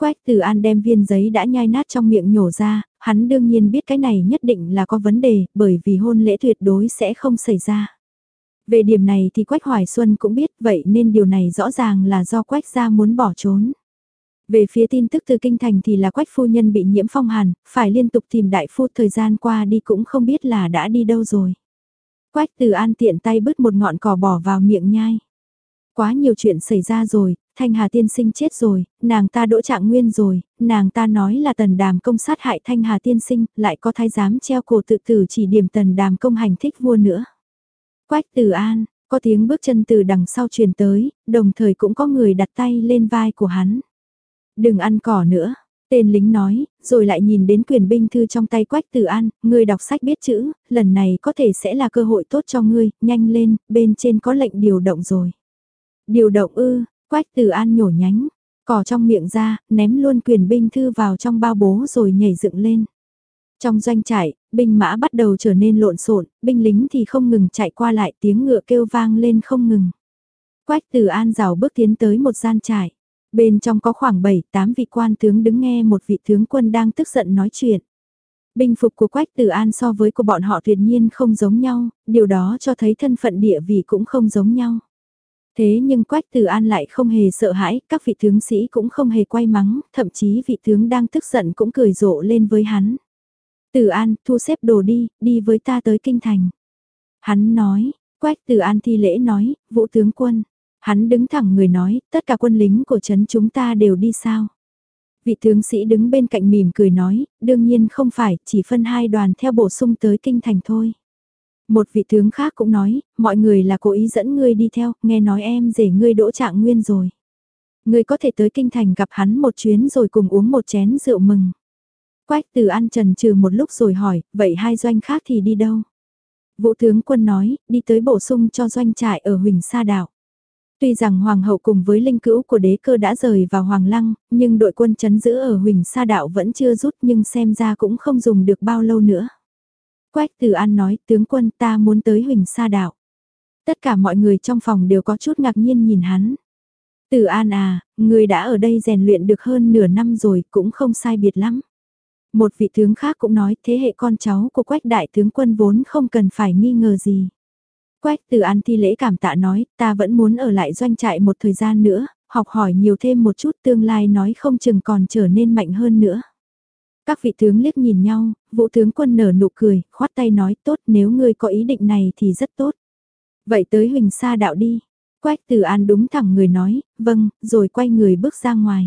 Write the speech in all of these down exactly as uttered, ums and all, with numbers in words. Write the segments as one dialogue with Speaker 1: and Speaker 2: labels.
Speaker 1: Quách Từ An đem viên giấy đã nhai nát trong miệng nhổ ra, hắn đương nhiên biết cái này nhất định là có vấn đề, bởi vì hôn lễ tuyệt đối sẽ không xảy ra. Về điểm này thì Quách Hoài Xuân cũng biết, vậy nên điều này rõ ràng là do Quách gia muốn bỏ trốn. Về phía tin tức từ kinh thành thì là Quách phu nhân bị nhiễm phong hàn, phải liên tục tìm đại phu, thời gian qua đi cũng không biết là đã đi đâu rồi. Quách Từ An tiện tay bứt một ngọn cỏ bỏ vào miệng nhai. Quá nhiều chuyện xảy ra rồi, Thanh Hà tiên sinh chết rồi, nàng ta đỗ trạng nguyên rồi, nàng ta nói là Tần Đàm công sát hại Thanh Hà tiên sinh, lại có thái giám treo cổ tự tử chỉ điểm Tần Đàm công hành thích vua nữa. Quách Từ An, có tiếng bước chân từ đằng sau truyền tới, đồng thời cũng có người đặt tay lên vai của hắn. Đừng ăn cỏ nữa, tên lính nói, rồi lại nhìn đến quyền binh thư trong tay Quách Từ An, ngươi đọc sách biết chữ, lần này có thể sẽ là cơ hội tốt cho ngươi, nhanh lên, bên trên có lệnh điều động rồi. Điều động ư, Quách Từ An nhổ nhánh, cỏ trong miệng ra, ném luôn quyền binh thư vào trong bao bố rồi nhảy dựng lên. Trong doanh trại, binh mã bắt đầu trở nên lộn xộn, binh lính thì không ngừng chạy qua lại, tiếng ngựa kêu vang lên không ngừng. Quách Từ An rảo bước tiến tới một gian trại. Bên trong có khoảng bảy tám vị quan tướng đứng nghe một vị tướng quân đang tức giận nói chuyện. Binh phục của Quách Từ An so với của bọn họ tuyệt nhiên không giống nhau, điều đó cho thấy thân phận địa vị cũng không giống nhau. Thế nhưng Quách Từ An lại không hề sợ hãi, các vị tướng sĩ cũng không hề quay mắng, thậm chí vị tướng đang tức giận cũng cười rộ lên với hắn. Từ An, thu xếp đồ đi, đi với ta tới kinh thành. Hắn nói, Quách Từ An thi lễ nói, Vũ tướng quân. Hắn đứng thẳng người nói, tất cả quân lính của trấn chúng ta đều đi sao? Vị tướng sĩ đứng bên cạnh mỉm cười nói, đương nhiên không phải, chỉ phân hai đoàn theo bổ sung tới kinh thành thôi. Một vị tướng khác cũng nói, mọi người là cố ý dẫn ngươi đi theo, nghe nói em rể ngươi đỗ trạng nguyên rồi. Ngươi có thể tới kinh thành gặp hắn một chuyến rồi cùng uống một chén rượu mừng. Quách Từ An trần trừ một lúc rồi hỏi, vậy hai doanh khác thì đi đâu? Vũ tướng quân nói, đi tới bổ sung cho doanh trại ở Huỳnh Sa Đảo. Tuy rằng Hoàng hậu cùng với linh cữu của đế cơ đã rời vào Hoàng Lăng, nhưng đội quân trấn giữ ở Huỳnh Sa Đạo vẫn chưa rút, nhưng xem ra cũng không dùng được bao lâu nữa. Quách Từ An nói, tướng quân ta muốn tới Huỳnh Sa Đạo. Tất cả mọi người trong phòng đều có chút ngạc nhiên nhìn hắn. Từ An à, người đã ở đây rèn luyện được hơn nửa năm rồi, cũng không sai biệt lắm. Một vị tướng khác cũng nói, thế hệ con cháu của Quách đại tướng quân vốn không cần phải nghi ngờ gì. Quách Từ An thi lễ cảm tạ nói, ta vẫn muốn ở lại doanh trại một thời gian nữa, học hỏi nhiều thêm một chút, tương lai nói không chừng còn trở nên mạnh hơn nữa. Các vị tướng liếc nhìn nhau, Vũ tướng quân nở nụ cười, khoát tay nói, tốt, nếu ngươi có ý định này thì rất tốt. Vậy tới Huỳnh Sa Đạo đi. Quách Từ An đúng thẳng người nói, vâng, rồi quay người bước ra ngoài.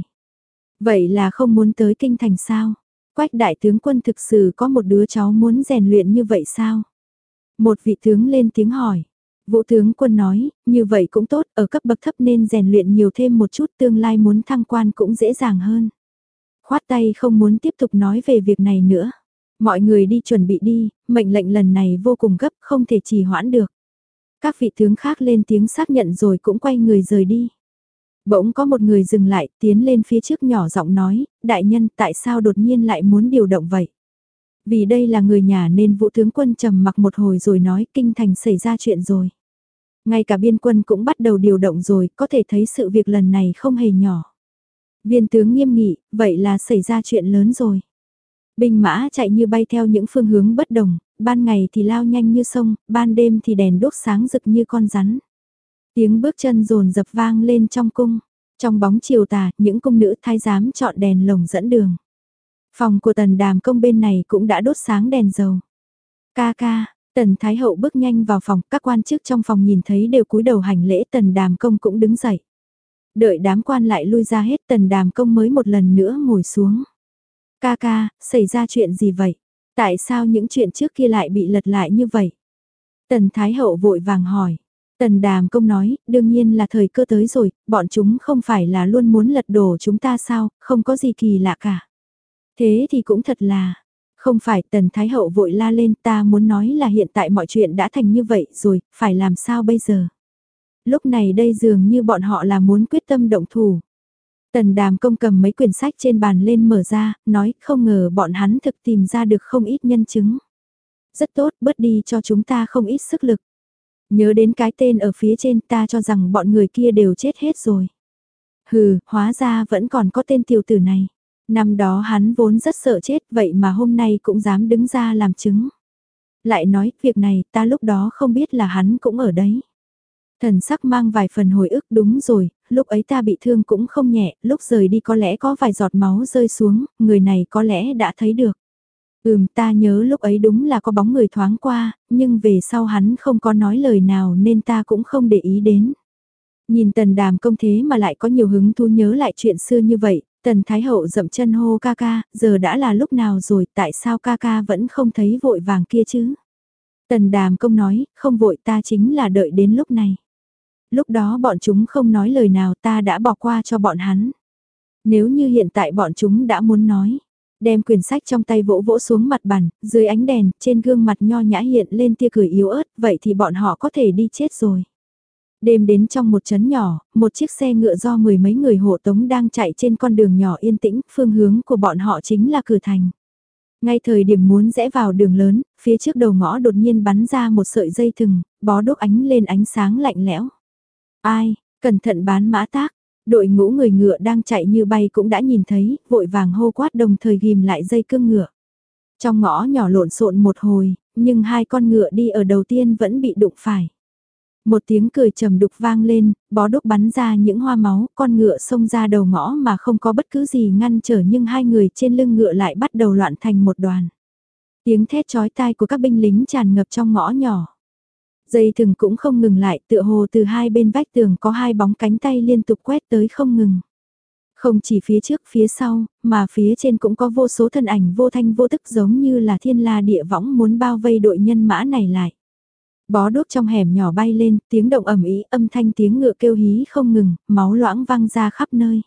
Speaker 1: Vậy là không muốn tới kinh thành sao? Quách đại tướng quân thực sự có một đứa cháu muốn rèn luyện như vậy sao? Một vị tướng lên tiếng hỏi. Vũ tướng quân nói, như vậy cũng tốt, ở cấp bậc thấp nên rèn luyện nhiều thêm một chút, tương lai muốn thăng quan cũng dễ dàng hơn. Khoát tay không muốn tiếp tục nói về việc này nữa. Mọi người đi chuẩn bị đi, mệnh lệnh lần này vô cùng gấp, không thể trì hoãn được. Các vị tướng khác lên tiếng xác nhận rồi cũng quay người rời đi. Bỗng có một người dừng lại, tiến lên phía trước nhỏ giọng nói, đại nhân tại sao đột nhiên lại muốn điều động vậy? Vì đây là người nhà nên Vũ tướng quân trầm mặc một hồi rồi nói kinh thành xảy ra chuyện rồi. Ngay cả biên quân cũng bắt đầu điều động rồi, có thể thấy sự việc lần này không hề nhỏ. Viên tướng nghiêm nghị, vậy là xảy ra chuyện lớn rồi. Binh mã chạy như bay theo những phương hướng bất đồng, ban ngày thì lao nhanh như sông, ban đêm thì đèn đốt sáng rực như con rắn. Tiếng bước chân rồn dập vang lên trong cung. Trong bóng chiều tà, những cung nữ thái giám chọn đèn lồng dẫn đường. Phòng của Tần Đàm Công bên này cũng đã đốt sáng đèn dầu. Ca ca, Tần Thái Hậu bước nhanh vào phòng, các quan chức trong phòng nhìn thấy đều cúi đầu hành lễ, Tần Đàm Công cũng đứng dậy. Đợi đám quan lại lui ra hết, Tần Đàm Công mới một lần nữa ngồi xuống. Ca ca, xảy ra chuyện gì vậy? Tại sao những chuyện trước kia lại bị lật lại như vậy? Tần Thái Hậu vội vàng hỏi. Tần Đàm Công nói, đương nhiên là thời cơ tới rồi, bọn chúng không phải là luôn muốn lật đổ chúng ta sao, không có gì kỳ lạ cả. Thế thì cũng thật là, không phải, Tần Thái Hậu vội la lên, ta muốn nói là hiện tại mọi chuyện đã thành như vậy rồi, phải làm sao bây giờ? Lúc này đây dường như bọn họ là muốn quyết tâm động thủ. Tần Đàm Công cầm mấy quyển sách trên bàn lên mở ra, nói không ngờ bọn hắn thực tìm ra được không ít nhân chứng. Rất tốt, bớt đi cho chúng ta không ít sức lực. Nhớ đến cái tên ở phía trên, ta cho rằng bọn người kia đều chết hết rồi. Hừ, hóa ra vẫn còn có tên tiểu tử này. Năm đó hắn vốn rất sợ chết vậy mà hôm nay cũng dám đứng ra làm chứng. Lại nói, việc này ta lúc đó không biết là hắn cũng ở đấy. Thần sắc mang vài phần hồi ức đúng rồi, lúc ấy ta bị thương cũng không nhẹ, lúc rời đi có lẽ có vài giọt máu rơi xuống, người này có lẽ đã thấy được. Ừm, ta nhớ lúc ấy đúng là có bóng người thoáng qua, nhưng về sau hắn không có nói lời nào nên ta cũng không để ý đến. Nhìn tần đàm công thế mà lại có nhiều hứng thú nhớ lại chuyện xưa như vậy, tần thái hậu dậm chân hô ca ca, giờ đã là lúc nào rồi, tại sao ca ca vẫn không thấy vội vàng kia chứ? Tần đàm công nói, không vội ta chính là đợi đến lúc này. Lúc đó bọn chúng không nói lời nào ta đã bỏ qua cho bọn hắn. Nếu như hiện tại bọn chúng đã muốn nói, đem quyển sách trong tay vỗ vỗ xuống mặt bàn, dưới ánh đèn, trên gương mặt nho nhã hiện lên tia cười yếu ớt, vậy thì bọn họ có thể đi chết rồi. Đêm đến trong một trấn nhỏ, một chiếc xe ngựa do mười mấy người hộ tống đang chạy trên con đường nhỏ yên tĩnh, phương hướng của bọn họ chính là cửa thành. Ngay thời điểm muốn rẽ vào đường lớn, phía trước đầu ngõ đột nhiên bắn ra một sợi dây thừng, bó đốt ánh lên ánh sáng lạnh lẽo. Ai, cẩn thận bán mã tác, đội ngũ người ngựa đang chạy như bay cũng đã nhìn thấy, vội vàng hô quát đồng thời ghim lại dây cương ngựa. Trong ngõ nhỏ lộn xộn một hồi, nhưng hai con ngựa đi ở đầu tiên vẫn bị đụng phải. Một tiếng cười trầm đục vang lên, bó đúc bắn ra những hoa máu, con ngựa xông ra đầu ngõ mà không có bất cứ gì ngăn trở nhưng hai người trên lưng ngựa lại bắt đầu loạn thành một đoàn. Tiếng thét chói tai của các binh lính tràn ngập trong ngõ nhỏ. Dây thừng cũng không ngừng lại, tựa hồ từ hai bên vách tường có hai bóng cánh tay liên tục quét tới không ngừng. Không chỉ phía trước phía sau, mà phía trên cũng có vô số thân ảnh vô thanh vô tức giống như là thiên la địa võng muốn bao vây đội nhân mã này lại. Bó đốt trong hẻm nhỏ bay lên, tiếng động ầm ĩ, âm thanh tiếng ngựa kêu hí không ngừng, máu loãng văng ra khắp nơi.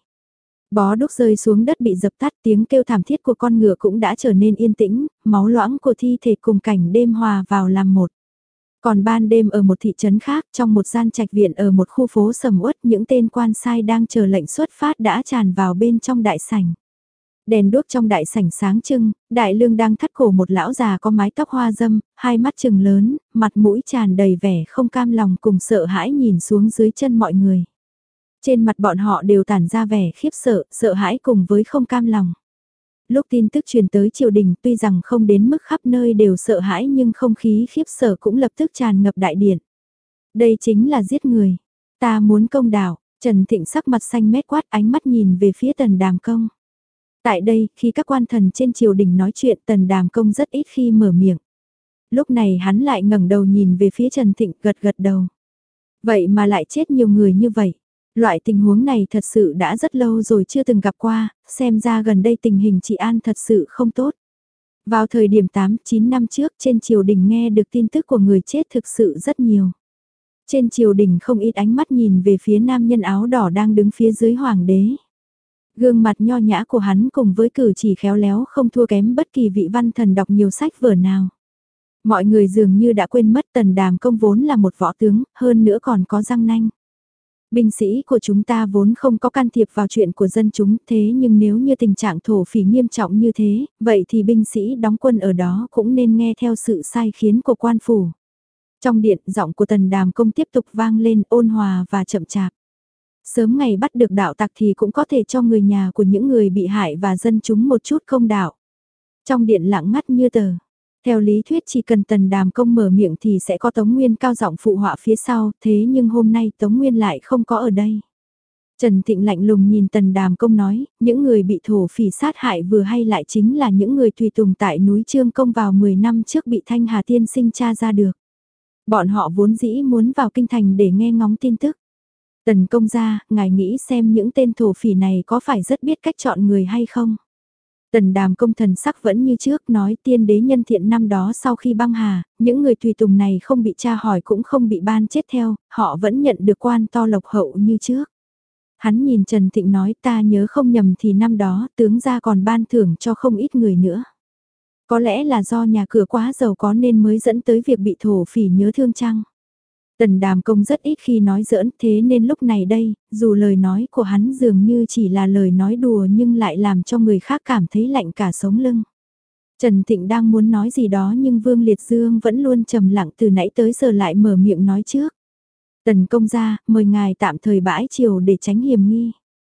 Speaker 1: Bó đúc rơi xuống đất bị dập tắt, tiếng kêu thảm thiết của con ngựa cũng đã trở nên yên tĩnh, máu loãng của thi thể cùng cảnh đêm hòa vào làm một. Còn ban đêm ở một thị trấn khác, trong một gian trạch viện ở một khu phố sầm uất, những tên quan sai đang chờ lệnh xuất phát đã tràn vào bên trong đại sảnh. Đèn đuốc trong đại sảnh sáng trưng, đại lương đang thắt cổ một lão già có mái tóc hoa dâm, hai mắt trừng lớn, mặt mũi tràn đầy vẻ không cam lòng cùng sợ hãi nhìn xuống dưới chân mọi người. Trên mặt bọn họ đều tản ra vẻ khiếp sợ, sợ hãi cùng với không cam lòng. Lúc tin tức truyền tới triều đình tuy rằng không đến mức khắp nơi đều sợ hãi nhưng không khí khiếp sợ cũng lập tức tràn ngập đại điện. Đây chính là giết người. Ta muốn công đạo, Trần Thịnh sắc mặt xanh mét quát ánh mắt nhìn về phía Tần Đàm Công. Tại đây, khi các quan thần trên triều đình nói chuyện Tần Đàm Công rất ít khi mở miệng. Lúc này hắn lại ngẩng đầu nhìn về phía Trần Thịnh gật gật đầu. Vậy mà lại chết nhiều người như vậy. Loại tình huống này thật sự đã rất lâu rồi chưa từng gặp qua, xem ra gần đây tình hình trị an thật sự không tốt. Vào thời điểm tám chín năm trước trên triều đình nghe được tin tức của người chết thực sự rất nhiều. Trên triều đình không ít ánh mắt nhìn về phía nam nhân áo đỏ đang đứng phía dưới hoàng đế. Gương mặt nho nhã của hắn cùng với cử chỉ khéo léo không thua kém bất kỳ vị văn thần đọc nhiều sách vở nào. Mọi người dường như đã quên mất Tần Đàm Công vốn là một võ tướng, hơn nữa còn có răng nanh. Binh sĩ của chúng ta vốn không có can thiệp vào chuyện của dân chúng, thế nhưng nếu như tình trạng thổ phỉ nghiêm trọng như thế, vậy thì binh sĩ đóng quân ở đó cũng nên nghe theo sự sai khiến của quan phủ. Trong điện, giọng của Tần Đàm Công tiếp tục vang lên ôn hòa và chậm chạp. Sớm ngày bắt được đạo tặc thì cũng có thể cho người nhà của những người bị hại và dân chúng một chút công đạo. Trong điện lặng ngắt như tờ. Theo lý thuyết chỉ cần Tần Đàm Công mở miệng thì sẽ có Tống Nguyên cao giọng phụ họa phía sau, thế nhưng hôm nay Tống Nguyên lại không có ở đây. Trần Thịnh lạnh lùng nhìn Tần Đàm Công nói, những người bị thổ phỉ sát hại vừa hay lại chính là những người tùy tùng tại núi Trương Công vào mười năm trước bị Thanh Hà Tiên sinh tra ra được. Bọn họ vốn dĩ muốn vào kinh thành để nghe ngóng tin tức. Tần công gia, ngài nghĩ xem những tên thổ phỉ này có phải rất biết cách chọn người hay không? Tần Đàm Công thần sắc vẫn như trước nói tiên đế nhân thiện năm đó sau khi băng hà, những người tùy tùng này không bị tra hỏi cũng không bị ban chết theo, họ vẫn nhận được quan to lộc hậu như trước. Hắn nhìn Trần Thịnh nói ta nhớ không nhầm thì năm đó tướng gia còn ban thưởng cho không ít người nữa. Có lẽ là do nhà cửa quá giàu có nên mới dẫn tới việc bị thổ phỉ nhớ thương chăng? Tần Đàm Công rất ít khi nói giỡn thế nên lúc này đây, dù lời nói của hắn dường như chỉ là lời nói đùa nhưng lại làm cho người khác cảm thấy lạnh cả sống lưng. Trần Thịnh đang muốn nói gì đó nhưng Vương Liệt Dương vẫn luôn trầm lặng từ nãy tới giờ lại mở miệng nói trước. Tần công gia, mời ngài tạm thời bãi triều để tránh hiểm nghi.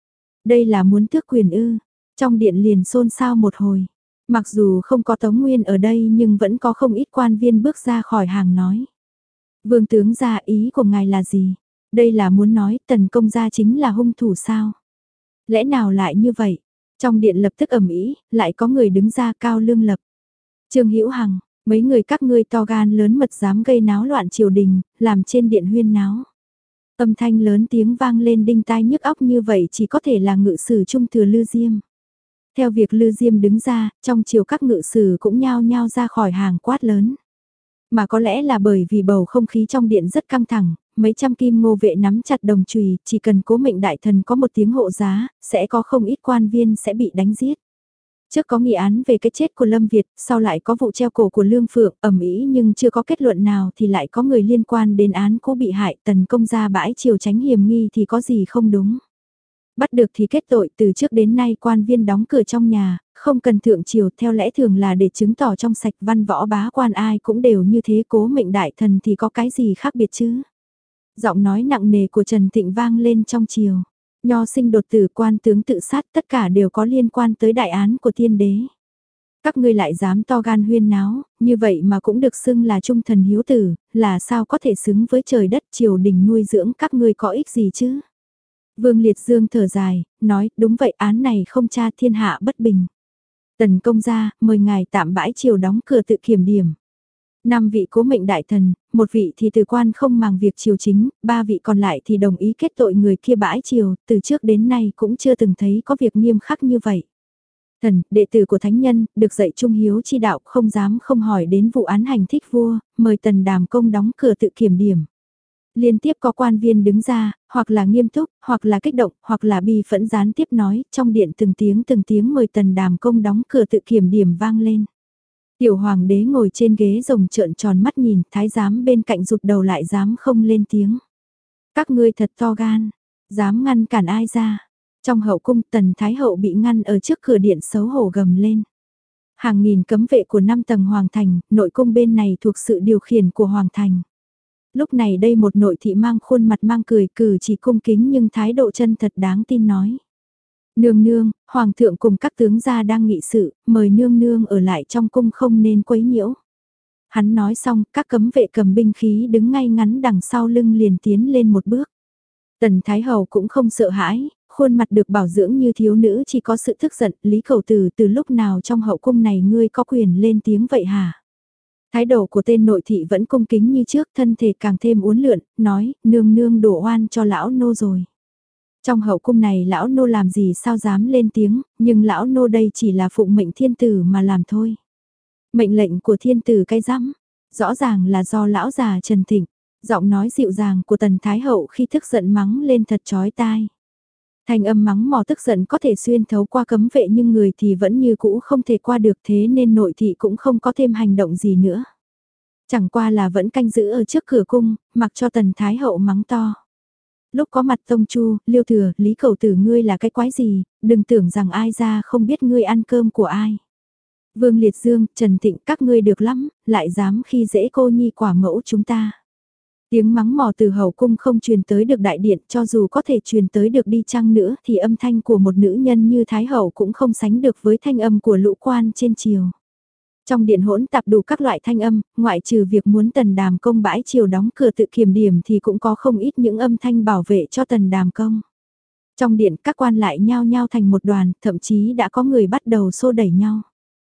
Speaker 1: Đây là muốn tước quyền ư? Trong điện liền xôn xao một hồi. Mặc dù không có Tống Nguyên ở đây nhưng vẫn có không ít quan viên bước ra khỏi hàng nói. Vương tướng gia, ý của ngài là gì? Đây là muốn nói Tần công gia chính là hung thủ sao? Lẽ nào lại như vậy? Trong điện lập tức ầm ĩ, lại có người đứng ra Cao Lương Lập. Trương Hữu Hằng, mấy người các ngươi to gan lớn mật dám gây náo loạn triều đình, làm trên điện huyên náo. Âm thanh lớn tiếng vang lên đinh tai nhức óc như vậy chỉ có thể là ngự sử trung thừa Lư Diêm. Theo việc Lư Diêm đứng ra, trong triều các ngự sử cũng nhao nhao ra khỏi hàng quát lớn. Mà có lẽ là bởi vì bầu không khí trong điện rất căng thẳng, mấy trăm kim ngô vệ nắm chặt đồng chùy, chỉ cần Cố Mệnh đại thần có một tiếng hộ giá, sẽ có không ít quan viên sẽ bị đánh giết. Trước có nghị án về cái chết của Lâm Việt, sau lại có vụ treo cổ của Lương Phượng, ầm ĩ nhưng chưa có kết luận nào thì lại có người liên quan đến án cố bị hại, Tần công gia bãi triều tránh hiểm nghi thì có gì không đúng. Bắt được thì kết tội, từ trước đến nay quan viên đóng cửa trong nhà, không cần thượng triều, theo lẽ thường là để chứng tỏ trong sạch, văn võ bá quan ai cũng đều như thế, Cố Mệnh đại thần thì có cái gì khác biệt chứ. Giọng nói nặng nề của Trần Thịnh vang lên trong triều. Nho sinh đột tử, quan tướng tự sát, tất cả đều có liên quan tới đại án của tiên đế. Các ngươi lại dám to gan huyên náo, như vậy mà cũng được xưng là trung thần hiếu tử, là sao có thể xứng với trời đất triều đình nuôi dưỡng các ngươi có ích gì chứ? Vương Liệt Dương thở dài, nói, đúng vậy, án này không tra, thiên hạ bất bình. Tần công gia, mời ngài tạm bãi triều, đóng cửa tự kiểm điểm. Năm vị Cố Mệnh đại thần, một vị thì từ quan không màng việc triều chính, ba vị còn lại thì đồng ý kết tội người kia bãi triều, từ trước đến nay cũng chưa từng thấy có việc nghiêm khắc như vậy. Thần, đệ tử của thánh nhân, được dạy trung hiếu chi đạo, không dám không hỏi đến vụ án hành thích vua, mời Tần Đàm Công đóng cửa tự kiểm điểm. Liên tiếp có quan viên đứng ra, hoặc là nghiêm túc, hoặc là kích động, hoặc là bi phẫn gián tiếp nói, trong điện từng tiếng từng tiếng mời Tần Đàm Công đóng cửa tự kiểm điểm vang lên. Tiểu hoàng đế ngồi trên ghế rồng trợn tròn mắt nhìn, thái giám bên cạnh rụt đầu lại dám không lên tiếng. Các ngươi thật to gan, dám ngăn cản ai ra. Trong hậu cung Tần Thái Hậu bị ngăn ở trước cửa điện xấu hổ gầm lên. Hàng nghìn cấm vệ của năm tầng hoàng thành, nội cung bên này thuộc sự điều khiển của hoàng thành. Lúc này đây một nội thị mang khuôn mặt mang cười, cử chỉ cung kính nhưng thái độ chân thật đáng tin nói. Nương nương, hoàng thượng cùng các tướng gia đang nghị sự, mời nương nương ở lại trong cung không nên quấy nhiễu. Hắn nói xong, các cấm vệ cầm binh khí đứng ngay ngắn đằng sau lưng liền tiến lên một bước. Tần Thái Hậu cũng không sợ hãi, khuôn mặt được bảo dưỡng như thiếu nữ chỉ có sự tức giận, Lý Cầu Từ từ lúc nào trong hậu cung này ngươi có quyền lên tiếng vậy hả? Thái độ của tên nội thị vẫn cung kính như trước, thân thể càng thêm uốn lượn, nói, nương nương đổ oan cho lão nô rồi. Trong hậu cung này lão nô làm gì sao dám lên tiếng, nhưng lão nô đây chỉ là phụng mệnh thiên tử mà làm thôi. Mệnh lệnh của thiên tử cái rắm, rõ ràng là do lão già Trần Thịnh, giọng nói dịu dàng của Tần Thái Hậu khi tức giận mắng lên thật chói tai. Thanh âm mắng mò tức giận có thể xuyên thấu qua cấm vệ nhưng người thì vẫn như cũ không thể qua được, thế nên nội thị cũng không có thêm hành động gì nữa. Chẳng qua là vẫn canh giữ ở trước cửa cung, mặc cho Tần Thái Hậu mắng to. Lúc có mặt Tông Chu, Liêu Thừa, Lý Cầu Tử ngươi là cái quái gì, đừng tưởng rằng ai ra không biết ngươi ăn cơm của ai. Vương Liệt Dương, Trần Thịnh các ngươi được lắm, lại dám khi dễ cô nhi quả mẫu chúng ta. Tiếng mắng mò từ hậu cung không truyền tới được đại điện, cho dù có thể truyền tới được đi chăng nữa thì âm thanh của một nữ nhân như Thái Hậu cũng không sánh được với thanh âm của lũ quan trên triều. Trong điện hỗn tạp đủ các loại thanh âm, ngoại trừ việc muốn Tần Đàm Công bãi triều đóng cửa tự kiểm điểm thì cũng có không ít những âm thanh bảo vệ cho Tần Đàm Công. Trong điện các quan lại nhao nhao thành một đoàn, thậm chí đã có người bắt đầu xô đẩy nhau.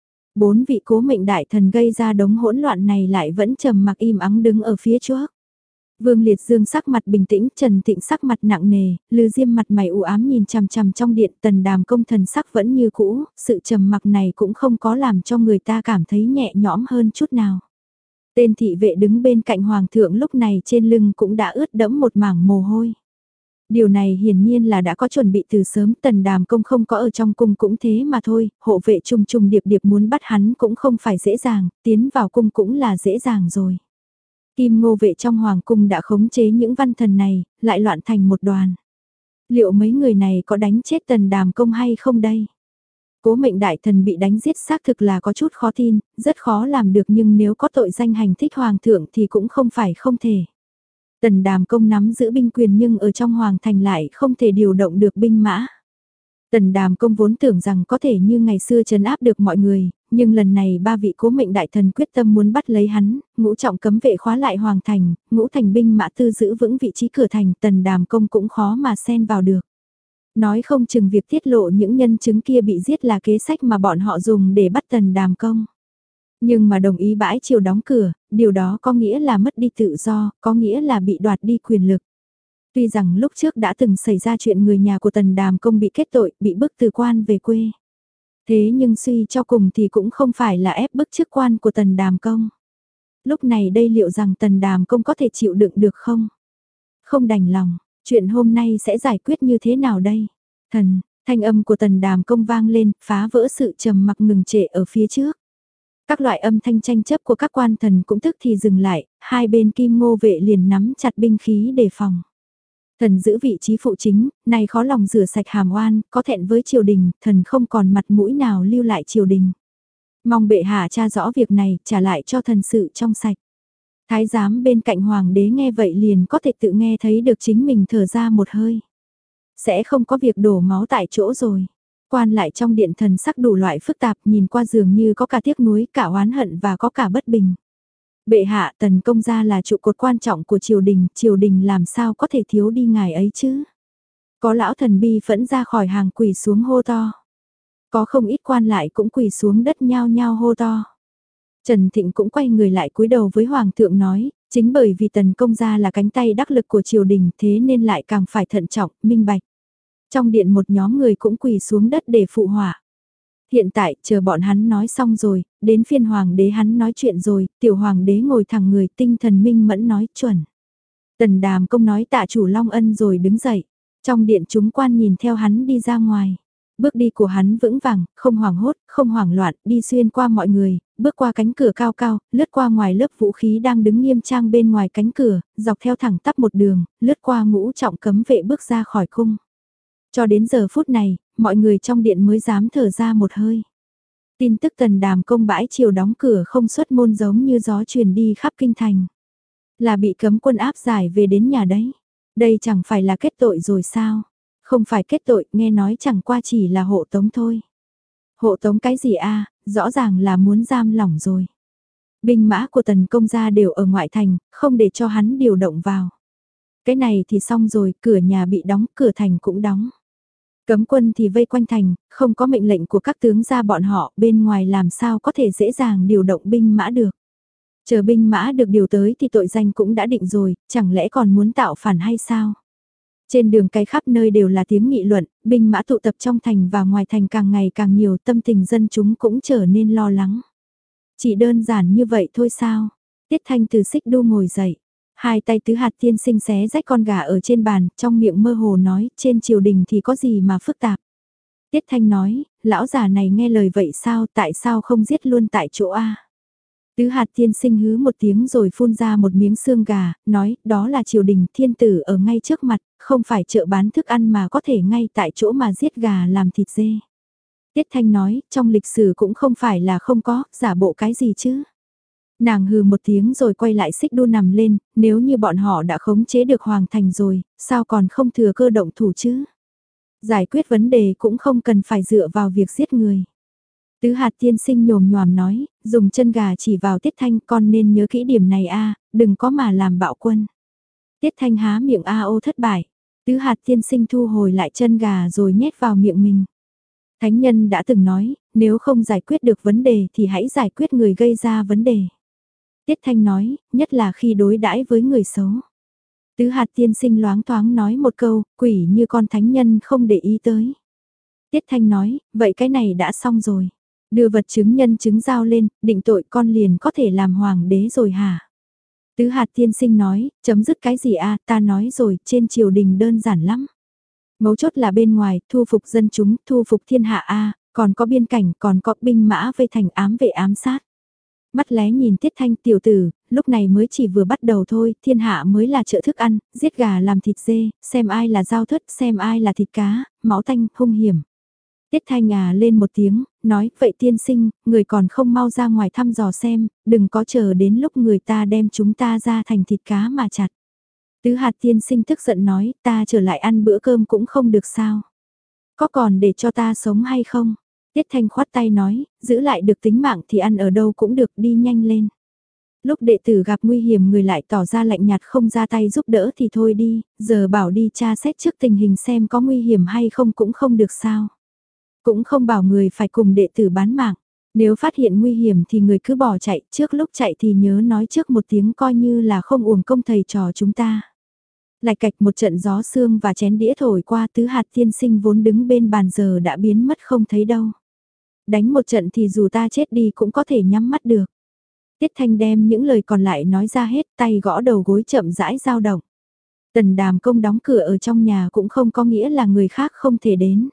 Speaker 1: Bốn vị Cố Mệnh đại thần gây ra đống hỗn loạn này lại vẫn trầm mặc im ắng đứng ở phía trước. Vương Liệt Dương sắc mặt bình tĩnh, Trần Thịnh sắc mặt nặng nề, Lư Diêm mặt mày u ám nhìn chằm chằm trong điện, Tần Đàm Công thần sắc vẫn như cũ, sự trầm mặc này cũng không có làm cho người ta cảm thấy nhẹ nhõm hơn chút nào. Tên thị vệ đứng bên cạnh hoàng thượng lúc này trên lưng cũng đã ướt đẫm một mảng mồ hôi. Điều này hiển nhiên là đã có chuẩn bị từ sớm, Tần Đàm Công không có ở trong cung cũng thế mà thôi, hộ vệ trùng trùng điệp điệp muốn bắt hắn cũng không phải dễ dàng, tiến vào cung cũng là dễ dàng rồi. Kim Ngô vệ trong hoàng cung đã khống chế những văn thần này, lại loạn thành một đoàn. Liệu mấy người này có đánh chết Tần Đàm Công hay không đây? Cố Mệnh đại thần bị đánh giết xác thực là có chút khó tin, rất khó làm được nhưng nếu có tội danh hành thích hoàng thượng thì cũng không phải không thể. Tần Đàm Công nắm giữ binh quyền nhưng ở trong hoàng thành lại không thể điều động được binh mã. Tần Đàm Công vốn tưởng rằng có thể như ngày xưa trấn áp được mọi người, nhưng lần này ba vị cố mệnh đại thần quyết tâm muốn bắt lấy hắn, ngũ trọng cấm vệ khóa lại hoàng thành, ngũ thành binh mã tư giữ vững vị trí cửa thành, Tần Đàm Công cũng khó mà xen vào được. Nói không chừng việc tiết lộ những nhân chứng kia bị giết là kế sách mà bọn họ dùng để bắt Tần Đàm Công. Nhưng mà đồng ý bãi triều đóng cửa, điều đó có nghĩa là mất đi tự do, có nghĩa là bị đoạt đi quyền lực. Tuy rằng lúc trước đã từng xảy ra chuyện người nhà của Tần Đàm Công bị kết tội, bị bức từ quan về quê. Thế nhưng suy cho cùng thì cũng không phải là ép bức chức quan của Tần Đàm Công. Lúc này đây liệu rằng Tần Đàm Công có thể chịu đựng được không? Không đành lòng, chuyện hôm nay sẽ giải quyết như thế nào đây? Thần, thanh âm của Tần Đàm Công vang lên, phá vỡ sự trầm mặc ngừng trệ ở phía trước. Các loại âm thanh tranh chấp của các quan thần cũng tức thì dừng lại, hai bên Kim Ngô vệ liền nắm chặt binh khí đề phòng. Thần giữ vị trí phụ chính, nay khó lòng rửa sạch hàm oan, có thẹn với triều đình, thần không còn mặt mũi nào lưu lại triều đình. Mong bệ hạ tra rõ việc này, trả lại cho thần sự trong sạch. Thái giám bên cạnh hoàng đế nghe vậy liền có thể tự nghe thấy được chính mình thở ra một hơi. Sẽ không có việc đổ máu tại chỗ rồi. Quan lại trong điện thần sắc đủ loại phức tạp, nhìn qua dường như có cả tiếc nuối, cả oán hận và có cả bất bình. Bệ hạ, Tần công gia là trụ cột quan trọng của triều đình, triều đình làm sao có thể thiếu đi ngài ấy chứ? Có lão thần bi phẫn ra khỏi hàng quỳ xuống hô to. Có không ít quan lại cũng quỳ xuống đất nhao nhao hô to. Trần Thịnh cũng quay người lại cúi đầu với hoàng thượng nói, chính bởi vì Tần công gia là cánh tay đắc lực của triều đình, thế nên lại càng phải thận trọng, minh bạch. Trong điện một nhóm người cũng quỳ xuống đất để phụ họa. Hiện tại, chờ bọn hắn nói xong rồi, đến phiên hoàng đế hắn nói chuyện rồi, tiểu hoàng đế ngồi thẳng người, tinh thần minh mẫn nói chuẩn. Tần Đàm Công nói tạ chủ Long Ân rồi đứng dậy. Trong điện chúng quan nhìn theo hắn đi ra ngoài. Bước đi của hắn vững vàng, không hoảng hốt, không hoảng loạn, đi xuyên qua mọi người, bước qua cánh cửa cao cao, lướt qua ngoài lớp vũ khí đang đứng nghiêm trang bên ngoài cánh cửa, dọc theo thẳng tắp một đường, lướt qua ngũ trọng cấm vệ bước ra khỏi cung. Cho đến giờ phút này, mọi người trong điện mới dám thở ra một hơi. Tin tức Tần Đàm Công bãi triều đóng cửa không xuất môn giống như gió truyền đi khắp kinh thành. Là bị cấm quân áp giải về đến nhà đấy. Đây chẳng phải là kết tội rồi sao? Không phải kết tội, nghe nói chẳng qua chỉ là hộ tống thôi. Hộ tống cái gì a? Rõ ràng là muốn giam lỏng rồi. Binh mã của Tần công gia đều ở ngoại thành, không để cho hắn điều động vào. Cái này thì xong rồi, cửa nhà bị đóng, cửa thành cũng đóng. Cấm quân thì vây quanh thành, không có mệnh lệnh của các tướng gia bọn họ, bên ngoài làm sao có thể dễ dàng điều động binh mã được. Chờ binh mã được điều tới thì tội danh cũng đã định rồi, chẳng lẽ còn muốn tạo phản hay sao? Trên đường cái khắp nơi đều là tiếng nghị luận, binh mã tụ tập trong thành và ngoài thành càng ngày càng nhiều, tâm tình dân chúng cũng trở nên lo lắng. Chỉ đơn giản như vậy thôi sao? Tiết Thanh từ xích đu ngồi dậy. Hai tay tứ hạt tiên sinh xé rách con gà ở trên bàn, trong miệng mơ hồ nói, trên triều đình thì có gì mà phức tạp. Tiết Thanh nói, lão già này nghe lời vậy sao, tại sao không giết luôn tại chỗ a? Tứ hạt tiên sinh hứ một tiếng rồi phun ra một miếng xương gà, nói, đó là triều đình, thiên tử ở ngay trước mặt, không phải chợ bán thức ăn mà có thể ngay tại chỗ mà giết gà làm thịt dê. Tiết Thanh nói, trong lịch sử cũng không phải là không có, giả bộ cái gì chứ. Nàng hừ một tiếng rồi quay lại xích đu nằm lên, nếu như bọn họ đã khống chế được hoàng thành rồi, sao còn không thừa cơ động thủ chứ? Giải quyết vấn đề cũng không cần phải dựa vào việc giết người. Tứ hạt tiên sinh nhồm nhòm nói, dùng chân gà chỉ vào Tiết Thanh, con nên nhớ kỹ điểm này a, đừng có mà làm bạo quân. Tiết Thanh há miệng a ô thất bại. Tứ hạt tiên sinh thu hồi lại chân gà rồi nhét vào miệng mình. Thánh nhân đã từng nói, nếu không giải quyết được vấn đề thì hãy giải quyết người gây ra vấn đề. Tiết Thanh nói, nhất là khi đối đãi với người xấu. Tứ hạt tiên sinh loáng thoáng nói một câu, quỷ như con thánh nhân không để ý tới. Tiết Thanh nói, vậy cái này đã xong rồi. Đưa vật chứng nhân chứng giao lên, định tội con liền có thể làm hoàng đế rồi hả? Tứ hạt tiên sinh nói, chấm dứt cái gì a? Ta nói rồi, trên triều đình đơn giản lắm. Mấu chốt là bên ngoài, thu phục dân chúng, thu phục thiên hạ a, còn có biên cảnh, còn có binh mã vây thành ám vệ ám sát. Mắt lé nhìn Tiết Thanh tiểu tử, lúc này mới chỉ vừa bắt đầu thôi, thiên hạ mới là chợ thức ăn, giết gà làm thịt dê, xem ai là dao thất, xem ai là thịt cá, máu tanh, hung hiểm. Tiết Thanh à lên một tiếng, nói, vậy tiên sinh, người còn không mau ra ngoài thăm dò xem, đừng có chờ đến lúc người ta đem chúng ta ra thành thịt cá mà chặt. Tứ hạt tiên sinh tức giận nói, ta trở lại ăn bữa cơm cũng không được sao. Có còn để cho ta sống hay không? Tiết Thanh khoát tay nói, giữ lại được tính mạng thì ăn ở đâu cũng được, đi nhanh lên. Lúc đệ tử gặp nguy hiểm người lại tỏ ra lạnh nhạt không ra tay giúp đỡ thì thôi đi, giờ bảo đi tra xét trước tình hình xem có nguy hiểm hay không cũng không được sao. Cũng không bảo người phải cùng đệ tử bán mạng. Nếu phát hiện nguy hiểm thì người cứ bỏ chạy, trước lúc chạy thì nhớ nói trước một tiếng coi như là không uổng công thầy trò chúng ta. Lạch cạch một trận gió sương và chén đĩa thổi qua, Tứ Hạt tiên sinh vốn đứng bên bàn giờ đã biến mất không thấy đâu. Đánh một trận thì dù ta chết đi cũng có thể nhắm mắt được. Tiết Thanh đem những lời còn lại nói ra hết, tay gõ đầu gối chậm rãi dao động. Tần Đàm Công đóng cửa ở trong nhà cũng không có nghĩa là người khác không thể đến.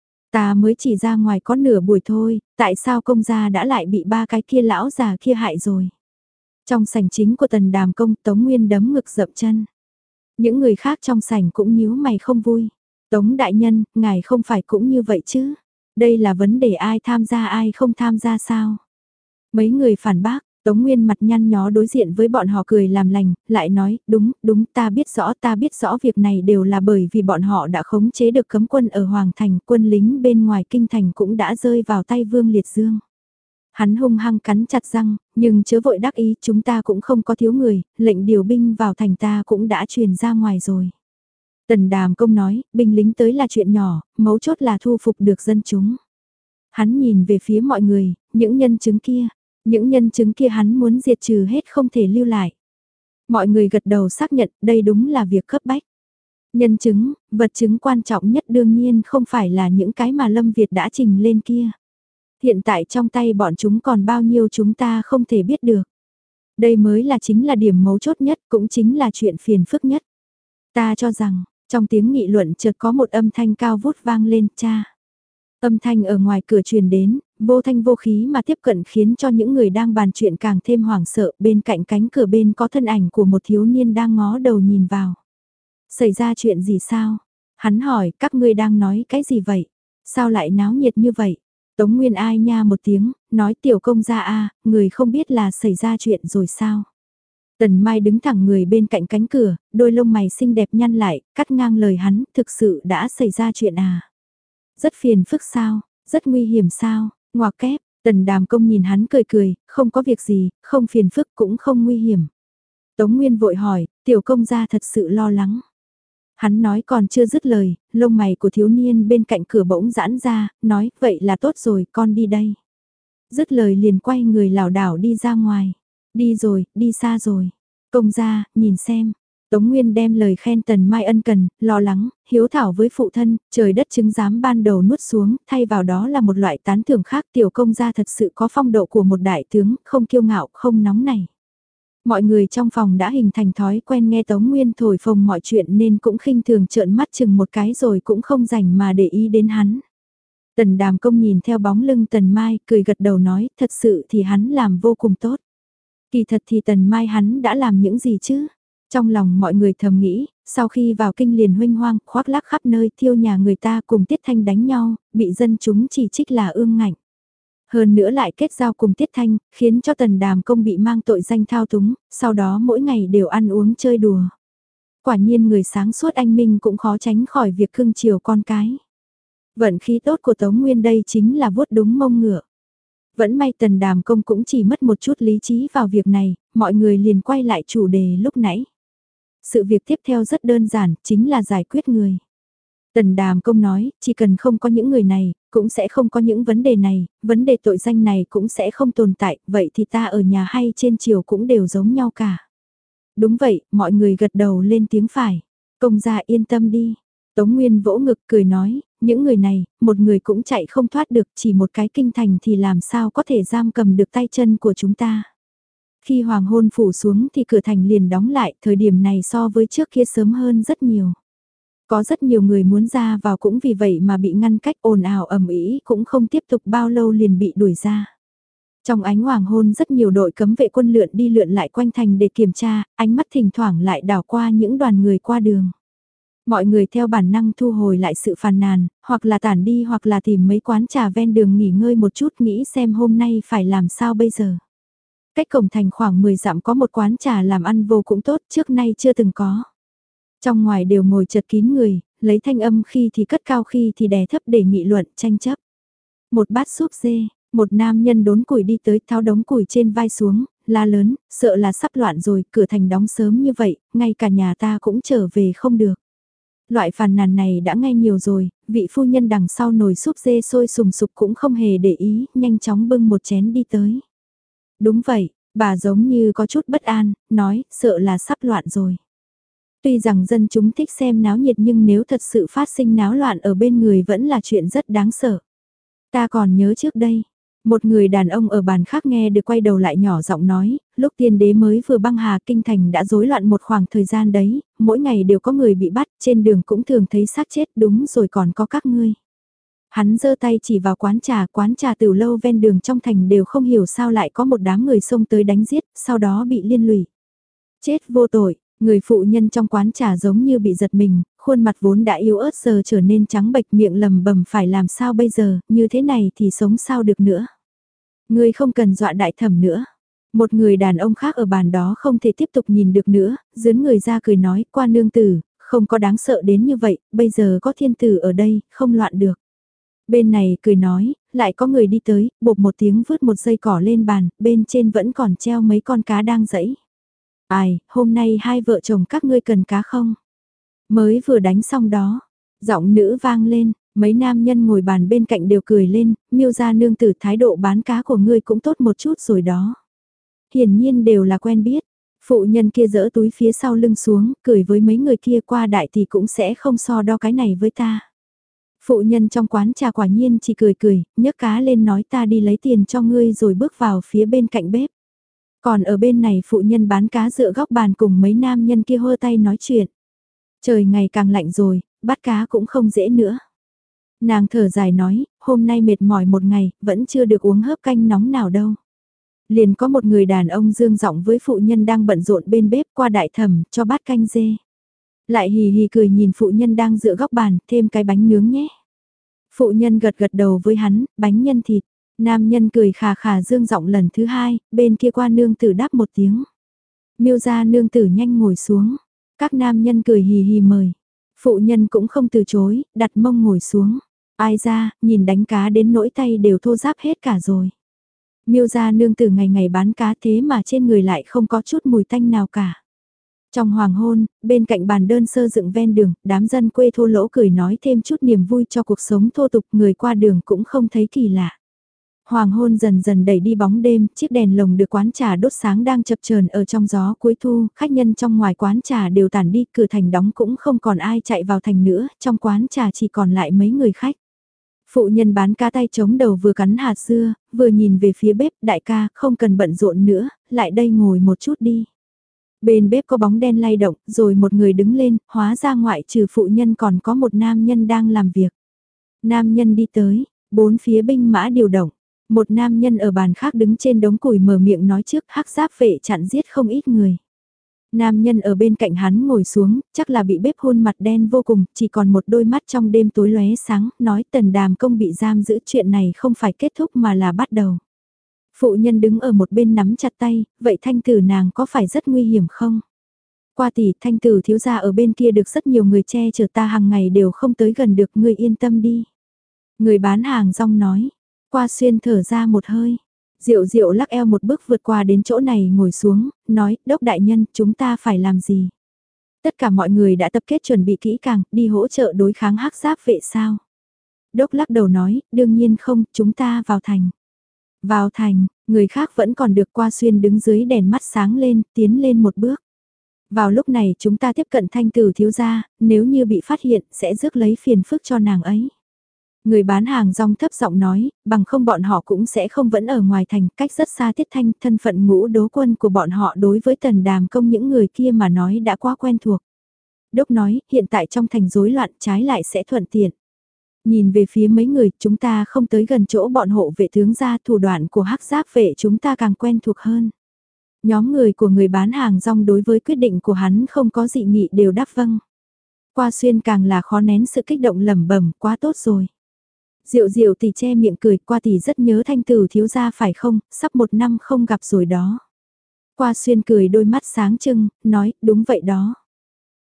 Speaker 1: Ta mới chỉ ra ngoài có nửa buổi thôi, tại sao công gia đã lại bị ba cái kia lão già kia hại rồi. Trong sảnh chính của Tần Đàm Công, Tống Nguyên đấm ngực dậm chân. Những người khác trong sảnh cũng nhíu mày không vui. Tống đại nhân, ngài không phải cũng như vậy chứ? Đây là vấn đề ai tham gia ai không tham gia sao? Mấy người phản bác, Tống Nguyên mặt nhăn nhó đối diện với bọn họ cười làm lành, lại nói, đúng, đúng, ta biết rõ, ta biết rõ việc này đều là bởi vì bọn họ đã khống chế được cấm quân ở Hoàng Thành, quân lính bên ngoài kinh thành cũng đã rơi vào tay Vương Liệt Dương. Hắn hung hăng cắn chặt răng, nhưng chớ vội đắc ý, chúng ta cũng không có thiếu người, lệnh điều binh vào thành ta cũng đã truyền ra ngoài rồi. Tần Đàm Công nói, binh lính tới là chuyện nhỏ, mấu chốt là thu phục được dân chúng. Hắn nhìn về phía mọi người, những nhân chứng kia, những nhân chứng kia hắn muốn diệt trừ hết không thể lưu lại. Mọi người gật đầu xác nhận đây đúng là việc cấp bách. Nhân chứng, vật chứng quan trọng nhất đương nhiên không phải là những cái mà Lâm Việt đã trình lên kia. Hiện tại trong tay bọn chúng còn bao nhiêu chúng ta không thể biết được. Đây mới là chính là điểm mấu chốt nhất, cũng chính là chuyện phiền phức nhất. Ta cho rằng, trong tiếng nghị luận chợt có một âm thanh cao vút vang lên, cha. Âm thanh ở ngoài cửa truyền đến, vô thanh vô khí mà tiếp cận khiến cho những người đang bàn chuyện càng thêm hoảng sợ, bên cạnh cánh cửa bên có thân ảnh của một thiếu niên đang ngó đầu nhìn vào. Xảy ra chuyện gì sao? Hắn hỏi, các ngươi đang nói cái gì vậy? Sao lại náo nhiệt như vậy? Tống Nguyên ai nha một tiếng, nói tiểu công gia a, người không biết là xảy ra chuyện rồi sao? Tần Mai đứng thẳng người bên cạnh cánh cửa, đôi lông mày xinh đẹp nhăn lại, cắt ngang lời hắn, thực sự đã xảy ra chuyện à? Rất phiền phức sao, rất nguy hiểm sao, ngoặc kép, Tần Đàm Công nhìn hắn cười cười, không có việc gì, không phiền phức cũng không nguy hiểm. Tống Nguyên vội hỏi, tiểu công gia thật sự lo lắng. Hắn nói còn chưa dứt lời, lông mày của thiếu niên bên cạnh cửa bỗng giãn ra, nói, vậy là tốt rồi, con đi đây. Dứt lời liền quay người lảo đảo đi ra ngoài. Đi rồi, đi xa rồi. Công gia, nhìn xem. Tống Nguyên đem lời khen Tần Mai ân cần, lo lắng, hiếu thảo với phụ thân, trời đất chứng giám ban đầu nuốt xuống, thay vào đó là một loại tán thưởng khác, tiểu công gia thật sự có phong độ của một đại tướng, không kiêu ngạo, không nóng nảy. Mọi người trong phòng đã hình thành thói quen nghe Tống Nguyên thổi phồng mọi chuyện nên cũng khinh thường trợn mắt chừng một cái rồi cũng không rảnh mà để ý đến hắn. Tần Đàm Công nhìn theo bóng lưng Tần Mai, cười gật đầu nói, thật sự thì hắn làm vô cùng tốt. Kỳ thật thì Tần Mai hắn đã làm những gì chứ? Trong lòng mọi người thầm nghĩ, sau khi vào kinh liền huynh hoang, khoác lác khắp nơi thiêu nhà người ta cùng Tiết Thanh đánh nhau, bị dân chúng chỉ trích là ương ngạnh. Hơn nữa lại kết giao cùng Tiết Thanh, khiến cho Tần Đàm Công bị mang tội danh thao túng, sau đó mỗi ngày đều ăn uống chơi đùa. Quả nhiên người sáng suốt anh Minh cũng khó tránh khỏi việc cưng chiều con cái. Vận khí tốt của Tống Nguyên đây chính là vuốt đúng mông ngựa. Vẫn may Tần Đàm Công cũng chỉ mất một chút lý trí vào việc này, mọi người liền quay lại chủ đề lúc nãy. Sự việc tiếp theo rất đơn giản, chính là giải quyết người. Tần Đàm Công nói, chỉ cần không có những người này, cũng sẽ không có những vấn đề này, vấn đề tội danh này cũng sẽ không tồn tại, vậy thì ta ở nhà hay trên triều cũng đều giống nhau cả. Đúng vậy, mọi người gật đầu lên tiếng phải. Công gia yên tâm đi. Tống Nguyên vỗ ngực cười nói, những người này, một người cũng chạy không thoát được, chỉ một cái kinh thành thì làm sao có thể giam cầm được tay chân của chúng ta. Khi hoàng hôn phủ xuống thì cửa thành liền đóng lại, thời điểm này so với trước kia sớm hơn rất nhiều. Có rất nhiều người muốn ra vào cũng vì vậy mà bị ngăn cách ồn ào ầm ĩ cũng không tiếp tục bao lâu liền bị đuổi ra. Trong ánh hoàng hôn rất nhiều đội cấm vệ quân lượn đi lượn lại quanh thành để kiểm tra, ánh mắt thỉnh thoảng lại đảo qua những đoàn người qua đường. Mọi người theo bản năng thu hồi lại sự phàn nàn, hoặc là tản đi hoặc là tìm mấy quán trà ven đường nghỉ ngơi một chút nghĩ xem hôm nay phải làm sao bây giờ. Cách cổng thành khoảng mười dặm có một quán trà làm ăn vô cũng tốt trước nay chưa từng có. Trong ngoài đều ngồi chật kín người, lấy thanh âm khi thì cất cao khi thì đè thấp để nghị luận tranh chấp. Một bát súp dê, một nam nhân đốn củi đi tới tháo đống củi trên vai xuống, la lớn, sợ là sắp loạn rồi, cửa thành đóng sớm như vậy, ngay cả nhà ta cũng trở về không được. Loại phàn nàn này đã nghe nhiều rồi, vị phu nhân đằng sau nồi súp dê sôi sùng sục cũng không hề để ý, nhanh chóng bưng một chén đi tới. Đúng vậy, bà giống như có chút bất an, nói, sợ là sắp loạn rồi. Tuy rằng dân chúng thích xem náo nhiệt nhưng nếu thật sự phát sinh náo loạn ở bên người vẫn là chuyện rất đáng sợ. Ta còn nhớ trước đây, một người đàn ông ở bàn khác nghe được quay đầu lại nhỏ giọng nói, lúc tiên đế mới vừa băng hà kinh thành đã rối loạn một khoảng thời gian đấy, mỗi ngày đều có người bị bắt, trên đường cũng thường thấy xác chết, đúng rồi còn có các ngươi. Hắn giơ tay chỉ vào quán trà, quán trà từ lâu ven đường trong thành đều không hiểu sao lại có một đám người xông tới đánh giết, sau đó bị liên lụy. Chết vô tội, người phụ nhân trong quán trà giống như bị giật mình, khuôn mặt vốn đã yếu ớt giờ trở nên trắng bệch, miệng lầm bầm phải làm sao bây giờ, như thế này thì sống sao được nữa. Ngươi không cần dọa đại thẩm nữa. Một người đàn ông khác ở bàn đó không thể tiếp tục nhìn được nữa, dướn người ra cười nói, qua nương tử, không có đáng sợ đến như vậy, bây giờ có thiên tử ở đây, không loạn được. Bên này cười nói, lại có người đi tới, bột một tiếng vứt một dây cỏ lên bàn, bên trên vẫn còn treo mấy con cá đang dẫy. Ai, hôm nay hai vợ chồng các ngươi cần cá không? Mới vừa đánh xong đó, giọng nữ vang lên, mấy nam nhân ngồi bàn bên cạnh đều cười lên, miêu ra nương tử thái độ bán cá của ngươi cũng tốt một chút rồi đó. Hiển nhiên đều là quen biết, phụ nhân kia giở túi phía sau lưng xuống, cười với mấy người kia qua đại thì cũng sẽ không so đo cái này với ta. Phụ nhân trong quán trà quả nhiên chỉ cười cười, nhấc cá lên nói ta đi lấy tiền cho ngươi rồi bước vào phía bên cạnh bếp. Còn ở bên này phụ nhân bán cá dựa góc bàn cùng mấy nam nhân kia hơ tay nói chuyện. Trời ngày càng lạnh rồi, bắt cá cũng không dễ nữa. Nàng thở dài nói, hôm nay mệt mỏi một ngày, vẫn chưa được uống hớp canh nóng nào đâu. Liền có một người đàn ông dương giọng với phụ nhân đang bận rộn bên bếp qua đại thẩm cho bát canh dê. Lại hì hì cười nhìn phụ nhân đang dựa góc bàn, thêm cái bánh nướng nhé. Phụ nhân gật gật đầu với hắn, bánh nhân thịt. Nam nhân cười khà khà dương giọng lần thứ hai, bên kia qua nương tử đáp một tiếng. Miêu ra nương tử nhanh ngồi xuống. Các nam nhân cười hì hì mời. Phụ nhân cũng không từ chối, đặt mông ngồi xuống. Ai ra, nhìn đánh cá đến nỗi tay đều thô ráp hết cả rồi. Miêu ra nương tử ngày ngày bán cá thế mà trên người lại không có chút mùi tanh nào cả. Trong hoàng hôn, bên cạnh bàn đơn sơ dựng ven đường, đám dân quê thô lỗ cười nói thêm chút niềm vui cho cuộc sống thô tục, người qua đường cũng không thấy kỳ lạ. Hoàng hôn dần dần đẩy đi bóng đêm, chiếc đèn lồng được quán trà đốt sáng đang chập chờn ở trong gió cuối thu, khách nhân trong ngoài quán trà đều tản đi, cửa thành đóng cũng không còn ai chạy vào thành nữa, trong quán trà chỉ còn lại mấy người khách. Phụ nhân bán cá tay chống đầu vừa cắn hạt dưa, vừa nhìn về phía bếp, đại ca, không cần bận rộn nữa, lại đây ngồi một chút đi. Bên bếp có bóng đen lay động, rồi một người đứng lên, hóa ra ngoại trừ phụ nhân còn có một nam nhân đang làm việc. Nam nhân đi tới, bốn phía binh mã điều động. Một nam nhân ở bàn khác đứng trên đống củi mở miệng nói trước hắc giáp vệ chặn giết không ít người. Nam nhân ở bên cạnh hắn ngồi xuống, chắc là bị bếp hôn mặt đen vô cùng, chỉ còn một đôi mắt trong đêm tối lóe sáng, nói tần đàm công bị giam giữ chuyện này không phải kết thúc mà là bắt đầu. Phụ nhân đứng ở một bên nắm chặt tay, vậy thanh tử nàng có phải rất nguy hiểm không? Qua tỷ thanh tử thiếu gia ở bên kia được rất nhiều người che chở ta hàng ngày đều không tới gần được, ngươi yên tâm đi. Người bán hàng rong nói. Qua xuyên thở ra một hơi, Diệu Diệu lắc eo một bước vượt qua đến chỗ này ngồi xuống, nói, đốc đại nhân, chúng ta phải làm gì? Tất cả mọi người đã tập kết chuẩn bị kỹ càng, đi hỗ trợ đối kháng hắc giáp vệ sao? Đốc lắc đầu nói, đương nhiên không, chúng ta vào thành. Vào thành, người khác vẫn còn được Qua xuyên đứng dưới đèn mắt sáng lên, tiến lên một bước. Vào lúc này chúng ta tiếp cận thanh tử thiếu gia, nếu như bị phát hiện, sẽ rước lấy phiền phức cho nàng ấy. Người bán hàng rong thấp giọng nói, bằng không bọn họ cũng sẽ không vẫn ở ngoài thành, cách rất xa Tiết Thanh, thân phận ngũ đố quân của bọn họ đối với tần đàm công những người kia mà nói đã quá quen thuộc. Đốc nói, hiện tại trong thành rối loạn trái lại sẽ thuận tiện. Nhìn về phía mấy người, chúng ta không tới gần chỗ bọn hộ vệ tướng gia, thủ đoạn của hắc giáp vệ chúng ta càng quen thuộc hơn. Nhóm người của người bán hàng rong đối với quyết định của hắn không có dị nghị đều đáp vâng. Qua xuyên càng là khó nén sự kích động lẩm bẩm, quá tốt rồi. Diệu Diệu tỷ che miệng cười, Qua tỷ rất nhớ thanh tử thiếu gia phải không, sắp một năm không gặp rồi đó. Qua xuyên cười đôi mắt sáng trưng, nói, đúng vậy đó.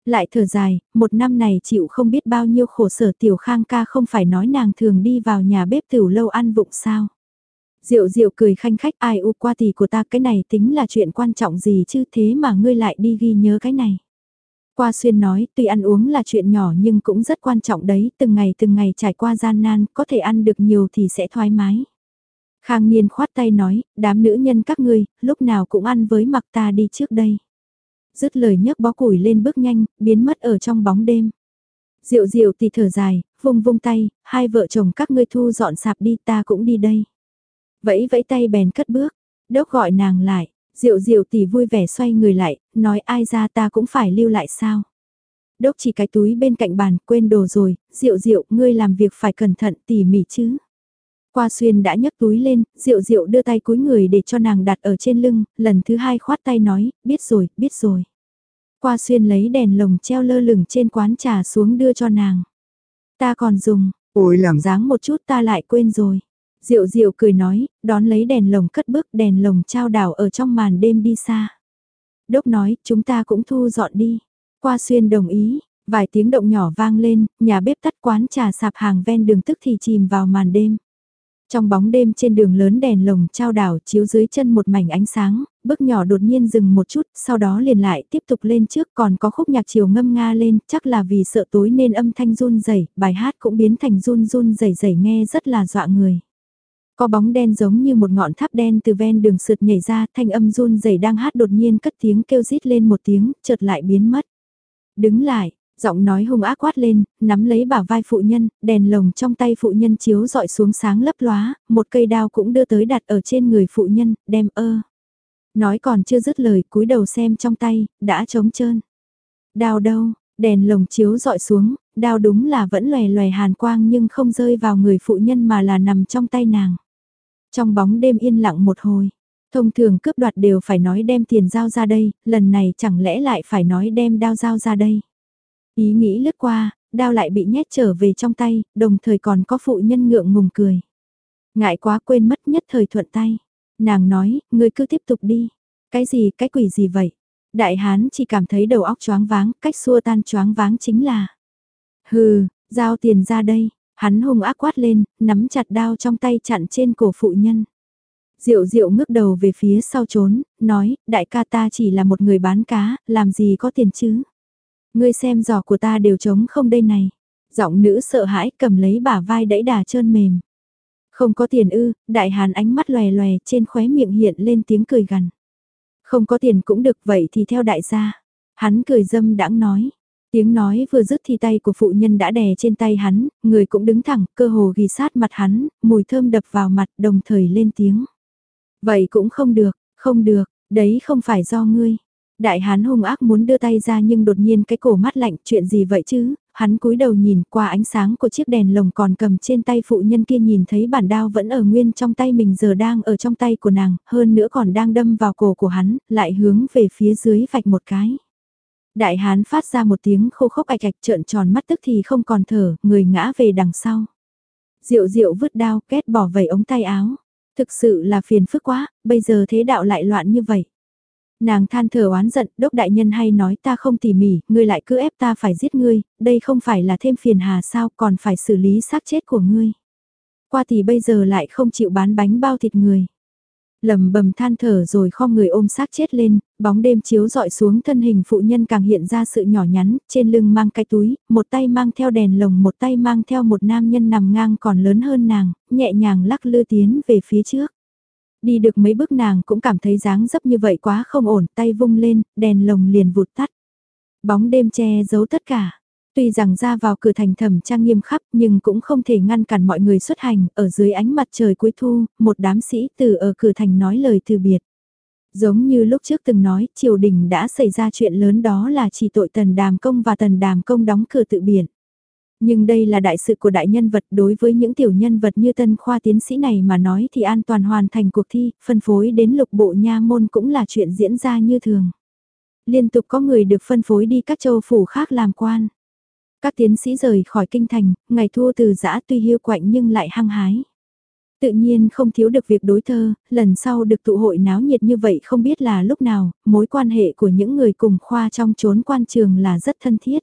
Speaker 1: Lại thở dài, một năm này chịu không biết bao nhiêu khổ sở Tiểu Khang ca không phải nói nàng thường đi vào nhà bếp tiểu lâu ăn vụng sao. Diệu diệu cười khanh khách ai u qua tỷ của ta cái này tính là chuyện quan trọng gì chứ thế mà ngươi lại đi ghi nhớ cái này. Qua Xuyên nói tuy ăn uống là chuyện nhỏ nhưng cũng rất quan trọng đấy, từng ngày từng ngày trải qua gian nan, có thể ăn được nhiều thì sẽ thoải mái. Khang Niên khoát tay nói, đám nữ nhân các ngươi, lúc nào cũng ăn với mặc ta đi trước đây. Dứt lời nhấc bó củi lên bước nhanh, biến mất ở trong bóng đêm. Diệu diệu thì thở dài, vung vung tay, hai vợ chồng các ngươi thu dọn sạp đi ta cũng đi đây. Vẫy vẫy tay bèn cất bước, Đốc gọi nàng lại, Diệu diệu tỷ vui vẻ xoay người lại, nói ai ra ta cũng phải lưu lại sao. Đốc chỉ cái túi bên cạnh bàn, quên đồ rồi, Diệu diệu ngươi làm việc phải cẩn thận tỉ mỉ chứ. Qua Xuyên đã nhấc túi lên, Diệu diệu đưa tay cúi người để cho nàng đặt ở trên lưng, lần thứ hai khoát tay nói, biết rồi, biết rồi. Qua Xuyên lấy đèn lồng treo lơ lửng trên quán trà xuống đưa cho nàng. Ta còn dùng, ôi làm dáng một chút ta lại quên rồi. Diệu diệu cười nói, đón lấy đèn lồng cất bước đèn lồng trao đảo ở trong màn đêm đi xa. Đốc nói, chúng ta cũng thu dọn đi. Qua Xuyên đồng ý, vài tiếng động nhỏ vang lên, nhà bếp tắt quán trà sạp hàng ven đường tức thì chìm vào màn đêm. Trong bóng đêm trên đường lớn đèn lồng trao đảo chiếu dưới chân một mảnh ánh sáng, bước nhỏ đột nhiên dừng một chút, sau đó liền lại tiếp tục lên trước còn có khúc nhạc chiều ngâm nga lên, chắc là vì sợ tối nên âm thanh run rẩy, bài hát cũng biến thành run run rẩy rẩy nghe rất là dọa người. Có bóng đen giống như một ngọn tháp đen từ ven đường sượt nhảy ra, thanh âm run rẩy đang hát đột nhiên cất tiếng kêu rít lên một tiếng, chợt lại biến mất. Đứng lại, giọng nói hung ác quát lên, nắm lấy bả vai phụ nhân, đèn lồng trong tay phụ nhân chiếu dọi xuống sáng lấp lóa, một cây đao cũng đưa tới đặt ở trên người phụ nhân, đem ơ. Nói còn chưa dứt lời, cúi đầu xem trong tay, đã trống trơn. Đao đâu, đèn lồng chiếu dọi xuống, đao đúng là vẫn lòe lòe hàn quang nhưng không rơi vào người phụ nhân mà là nằm trong tay nàng. Trong bóng đêm yên lặng một hồi, thông thường cướp đoạt đều phải nói đem tiền giao ra đây, lần này chẳng lẽ lại phải nói đem đao giao ra đây. Ý nghĩ lướt qua, đao lại bị nhét trở về trong tay, đồng thời còn có phụ nhân ngượng ngùng cười. Ngại quá quên mất nhất thời thuận tay. Nàng nói, ngươi cứ tiếp tục đi. Cái gì, cái quỷ gì vậy? Đại hán chỉ cảm thấy đầu óc choáng váng, cách xua tan choáng váng chính là. Hừ, giao tiền ra đây. Hắn hung ác quát lên, nắm chặt đao trong tay chặn trên cổ phụ nhân. Diệu diệu ngước đầu về phía sau trốn, nói, đại ca ta chỉ là một người bán cá, làm gì có tiền chứ? Ngươi xem giỏ của ta đều trống không đây này. Giọng nữ sợ hãi cầm lấy bả vai đẫy đà trơn mềm. Không có tiền ư, đại hàn ánh mắt lòe lòe trên khóe miệng hiện lên tiếng cười gằn. Không có tiền cũng được vậy thì theo đại gia. Hắn cười dâm đãng nói. Tiếng nói vừa dứt thì tay của phụ nhân đã đè trên tay hắn, người cũng đứng thẳng, cơ hồ ghi sát mặt hắn, mùi thơm đập vào mặt đồng thời lên tiếng. Vậy cũng không được, không được, đấy không phải do ngươi. Đại hán hung ác muốn đưa tay ra nhưng đột nhiên cái cổ mắt lạnh, chuyện gì vậy chứ, hắn cúi đầu nhìn qua ánh sáng của chiếc đèn lồng còn cầm trên tay phụ nhân kia nhìn thấy bản đao vẫn ở nguyên trong tay mình giờ đang ở trong tay của nàng, hơn nữa còn đang đâm vào cổ của hắn, lại hướng về phía dưới vạch một cái. Đại hán phát ra một tiếng khô khốc ạch ạch trợn tròn mắt tức thì không còn thở, người ngã về đằng sau. Diệu diệu vứt đao, két bỏ vẩy ống tay áo. Thực sự là phiền phức quá, bây giờ thế đạo lại loạn như vậy. Nàng than thở oán giận, Đốc đại nhân hay nói ta không tỉ mỉ, ngươi lại cứ ép ta phải giết ngươi, đây không phải là thêm phiền hà sao, còn phải xử lý xác chết của ngươi. Qua thì bây giờ lại không chịu bán bánh bao thịt người. Lầm bầm than thở rồi khom người ôm xác chết lên, bóng đêm chiếu dọi xuống thân hình phụ nhân càng hiện ra sự nhỏ nhắn, trên lưng mang cái túi, một tay mang theo đèn lồng một tay mang theo một nam nhân nằm ngang còn lớn hơn nàng, nhẹ nhàng lắc lư tiến về phía trước. Đi được mấy bước nàng cũng cảm thấy dáng dấp như vậy quá không ổn, tay vung lên, đèn lồng liền vụt tắt. Bóng đêm che giấu tất cả. Tuy rằng ra vào cửa thành thẩm trang nghiêm khắp nhưng cũng không thể ngăn cản mọi người xuất hành, ở dưới ánh mặt trời cuối thu, một đám sĩ tử ở cửa thành nói lời từ biệt. Giống như lúc trước từng nói, triều đình đã xảy ra chuyện lớn đó là chỉ tội Tần Đàm Công và Tần Đàm Công đóng cửa tự biển. Nhưng đây là đại sự của đại nhân vật, đối với những tiểu nhân vật như Tân Khoa tiến sĩ này mà nói thì an toàn hoàn thành cuộc thi, phân phối đến lục bộ nha môn cũng là chuyện diễn ra như thường. Liên tục có người được phân phối đi các châu phủ khác làm quan. Các tiến sĩ rời khỏi kinh thành, ngày thua từ giã tuy hiu quạnh nhưng lại hăng hái. Tự nhiên không thiếu được việc đối thơ, lần sau được tụ hội náo nhiệt như vậy không biết là lúc nào, mối quan hệ của những người cùng khoa trong chốn quan trường là rất thân thiết.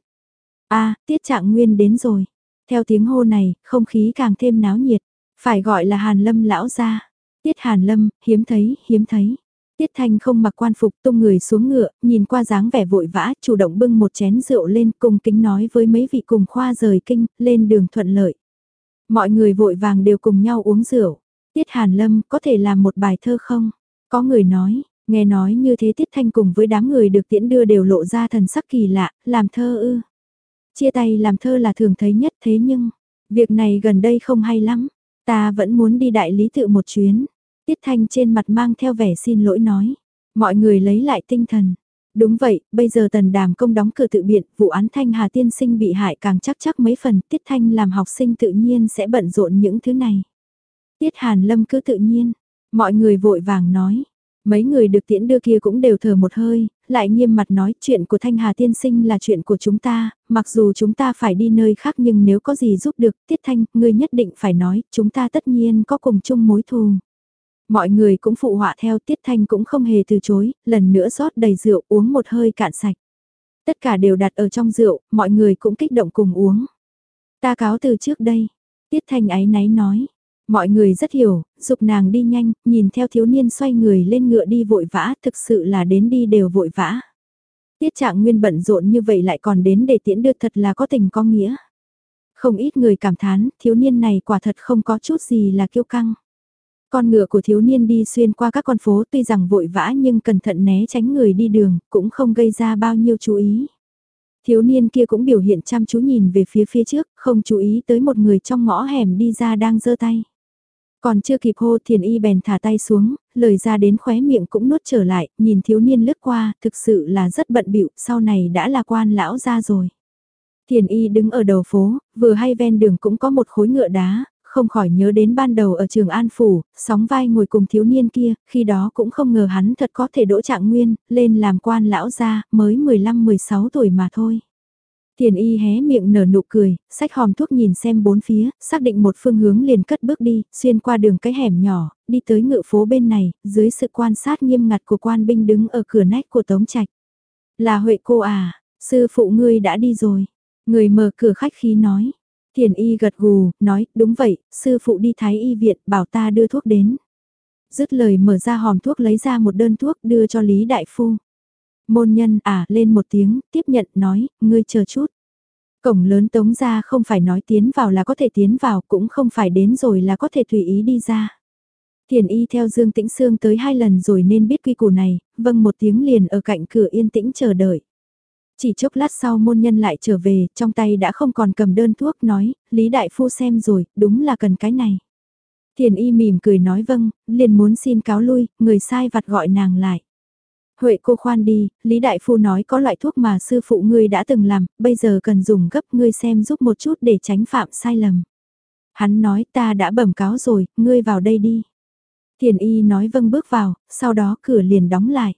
Speaker 1: A, Tiết Trạng Nguyên đến rồi. Theo tiếng hô này, không khí càng thêm náo nhiệt. Phải gọi là Hàn Lâm lão gia. Tiết Hàn Lâm, hiếm thấy, hiếm thấy. Tiết Thanh không mặc quan phục tung người xuống ngựa, nhìn qua dáng vẻ vội vã, chủ động bưng một chén rượu lên cùng kính nói với mấy vị cùng khoa rời kinh, lên đường thuận lợi. Mọi người vội vàng đều cùng nhau uống rượu. Tiết Hàn Lâm có thể làm một bài thơ không? Có người nói, nghe nói như thế Tiết Thanh cùng với đám người được tiễn đưa đều lộ ra thần sắc kỳ lạ, làm thơ ư. Chia tay làm thơ là thường thấy nhất thế nhưng, việc này gần đây không hay lắm, ta vẫn muốn đi đại lý tự một chuyến. Tiết Thanh trên mặt mang theo vẻ xin lỗi nói, mọi người lấy lại tinh thần. Đúng vậy, bây giờ Tần Đàm Công đóng cửa tự biện, vụ án Thanh Hà tiên sinh bị hại càng chắc chắc mấy phần, Tiết Thanh làm học sinh tự nhiên sẽ bận rộn những thứ này. Tiết Hàn Lâm cứ tự nhiên, mọi người vội vàng nói, mấy người được tiễn đưa kia cũng đều thở một hơi, lại nghiêm mặt nói chuyện của Thanh Hà tiên sinh là chuyện của chúng ta, mặc dù chúng ta phải đi nơi khác nhưng nếu có gì giúp được, Tiết Thanh, ngươi nhất định phải nói, chúng ta tất nhiên có cùng chung mối thù. Mọi người cũng phụ họa theo, Tiết Thanh cũng không hề từ chối, lần nữa rót đầy rượu uống một hơi cạn sạch. Tất cả đều đặt ở trong rượu, mọi người cũng kích động cùng uống. Ta cáo từ trước đây, Tiết Thanh áy náy nói. Mọi người rất hiểu, dục nàng đi nhanh, nhìn theo thiếu niên xoay người lên ngựa đi vội vã, thực sự là đến đi đều vội vã. Tiết Trạng Nguyên bận rộn như vậy lại còn đến để tiễn đưa thật là có tình có nghĩa. Không ít người cảm thán, thiếu niên này quả thật không có chút gì là kiêu căng. Con ngựa của thiếu niên đi xuyên qua các con phố tuy rằng vội vã nhưng cẩn thận né tránh người đi đường, cũng không gây ra bao nhiêu chú ý. Thiếu niên kia cũng biểu hiện chăm chú nhìn về phía phía trước, không chú ý tới một người trong ngõ hẻm đi ra đang giơ tay. Còn chưa kịp hô Thiền Y bèn thả tay xuống, lời ra đến khóe miệng cũng nuốt trở lại, nhìn thiếu niên lướt qua, thực sự là rất bận bịu, sau này đã là quan lão ra rồi. Thiền Y đứng ở đầu phố, vừa hay ven đường cũng có một khối ngựa đá, không khỏi nhớ đến ban đầu ở trường An Phủ, sóng vai ngồi cùng thiếu niên kia, khi đó cũng không ngờ hắn thật có thể đỗ Trạng Nguyên, lên làm quan lão ra, mới mười lăm mười sáu tuổi mà thôi. Thiền Y hé miệng nở nụ cười, xách hòm thuốc nhìn xem bốn phía, xác định một phương hướng liền cất bước đi, xuyên qua đường cái hẻm nhỏ, đi tới ngự phố bên này, dưới sự quan sát nghiêm ngặt của quan binh đứng ở cửa nách của Tống Trạch. Là Huệ cô à, sư phụ ngươi đã đi rồi. Người mở cửa khách khí nói. Thiền Y gật gù, nói, đúng vậy, sư phụ đi Thái Y viện, bảo ta đưa thuốc đến. Dứt lời mở ra hòm thuốc lấy ra một đơn thuốc đưa cho Lý Đại Phu. Môn nhân à lên một tiếng, tiếp nhận nói, ngươi chờ chút. Cổng lớn Tống ra không phải nói tiến vào là có thể tiến vào, cũng không phải đến rồi là có thể tùy ý đi ra. Thiền Y theo Dương Tĩnh Sương tới hai lần rồi nên biết quy củ này, vâng một tiếng liền ở cạnh cửa yên tĩnh chờ đợi. Chỉ chốc lát sau môn nhân lại trở về, trong tay đã không còn cầm đơn thuốc nói, Lý Đại Phu xem rồi, đúng là cần cái này. Thiền Y mỉm cười nói vâng, liền muốn xin cáo lui, người sai vặt gọi nàng lại. Huệ cô khoan đi, Lý Đại Phu nói có loại thuốc mà sư phụ ngươi đã từng làm, bây giờ cần dùng gấp ngươi xem giúp một chút để tránh phạm sai lầm. Hắn nói ta đã bẩm cáo rồi, ngươi vào đây đi. Thiền Y nói vâng bước vào, sau đó cửa liền đóng lại.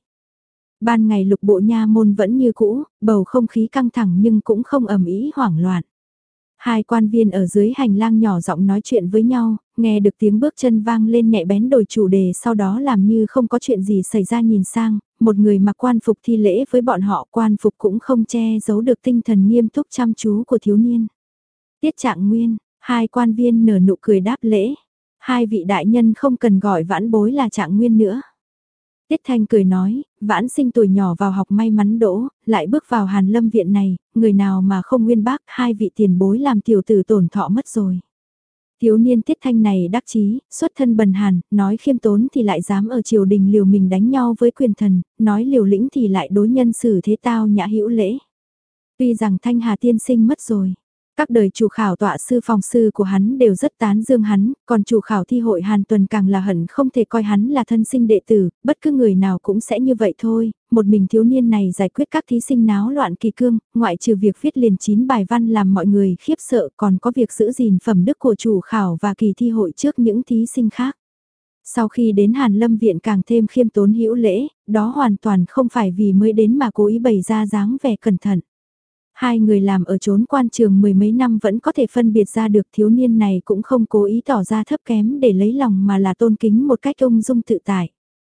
Speaker 1: Ban ngày lục bộ nha môn vẫn như cũ, bầu không khí căng thẳng nhưng cũng không ầm ĩ hoảng loạn. Hai quan viên ở dưới hành lang nhỏ giọng nói chuyện với nhau, nghe được tiếng bước chân vang lên nhạy bén đổi chủ đề sau đó làm như không có chuyện gì xảy ra nhìn sang, một người mặc quan phục thi lễ với bọn họ quan phục cũng không che giấu được tinh thần nghiêm túc chăm chú của thiếu niên. Tiết Trạng Nguyên, hai quan viên nở nụ cười đáp lễ, hai vị đại nhân không cần gọi vãn bối là Trạng Nguyên nữa. Tiết Thanh cười nói, vãn sinh tuổi nhỏ vào học may mắn đỗ, lại bước vào Hàn Lâm viện này, người nào mà không nguyên bác, hai vị tiền bối làm tiểu tử tổn thọ mất rồi. Thiếu niên Tiết Thanh này đắc chí, xuất thân bần hàn, nói khiêm tốn thì lại dám ở triều đình liều mình đánh nhau với quyền thần, nói liều lĩnh thì lại đối nhân xử thế tao nhã hữu lễ. Tuy rằng Thanh Hà tiên sinh mất rồi. Các đời chủ khảo tọa sư phòng sư của hắn đều rất tán dương hắn, còn chủ khảo thi hội Hàn Tuần càng là hận không thể coi hắn là thân sinh đệ tử, bất cứ người nào cũng sẽ như vậy thôi, một mình thiếu niên này giải quyết các thí sinh náo loạn kỳ cương, ngoại trừ việc viết liền chín bài văn làm mọi người khiếp sợ còn có việc giữ gìn phẩm đức của chủ khảo và kỳ thi hội trước những thí sinh khác. Sau khi đến Hàn Lâm viện càng thêm khiêm tốn hữu lễ, đó hoàn toàn không phải vì mới đến mà cố ý bày ra dáng vẻ cẩn thận. Hai người làm ở chốn quan trường mười mấy năm vẫn có thể phân biệt ra được, thiếu niên này cũng không cố ý tỏ ra thấp kém để lấy lòng mà là tôn kính một cách ung dung tự tại.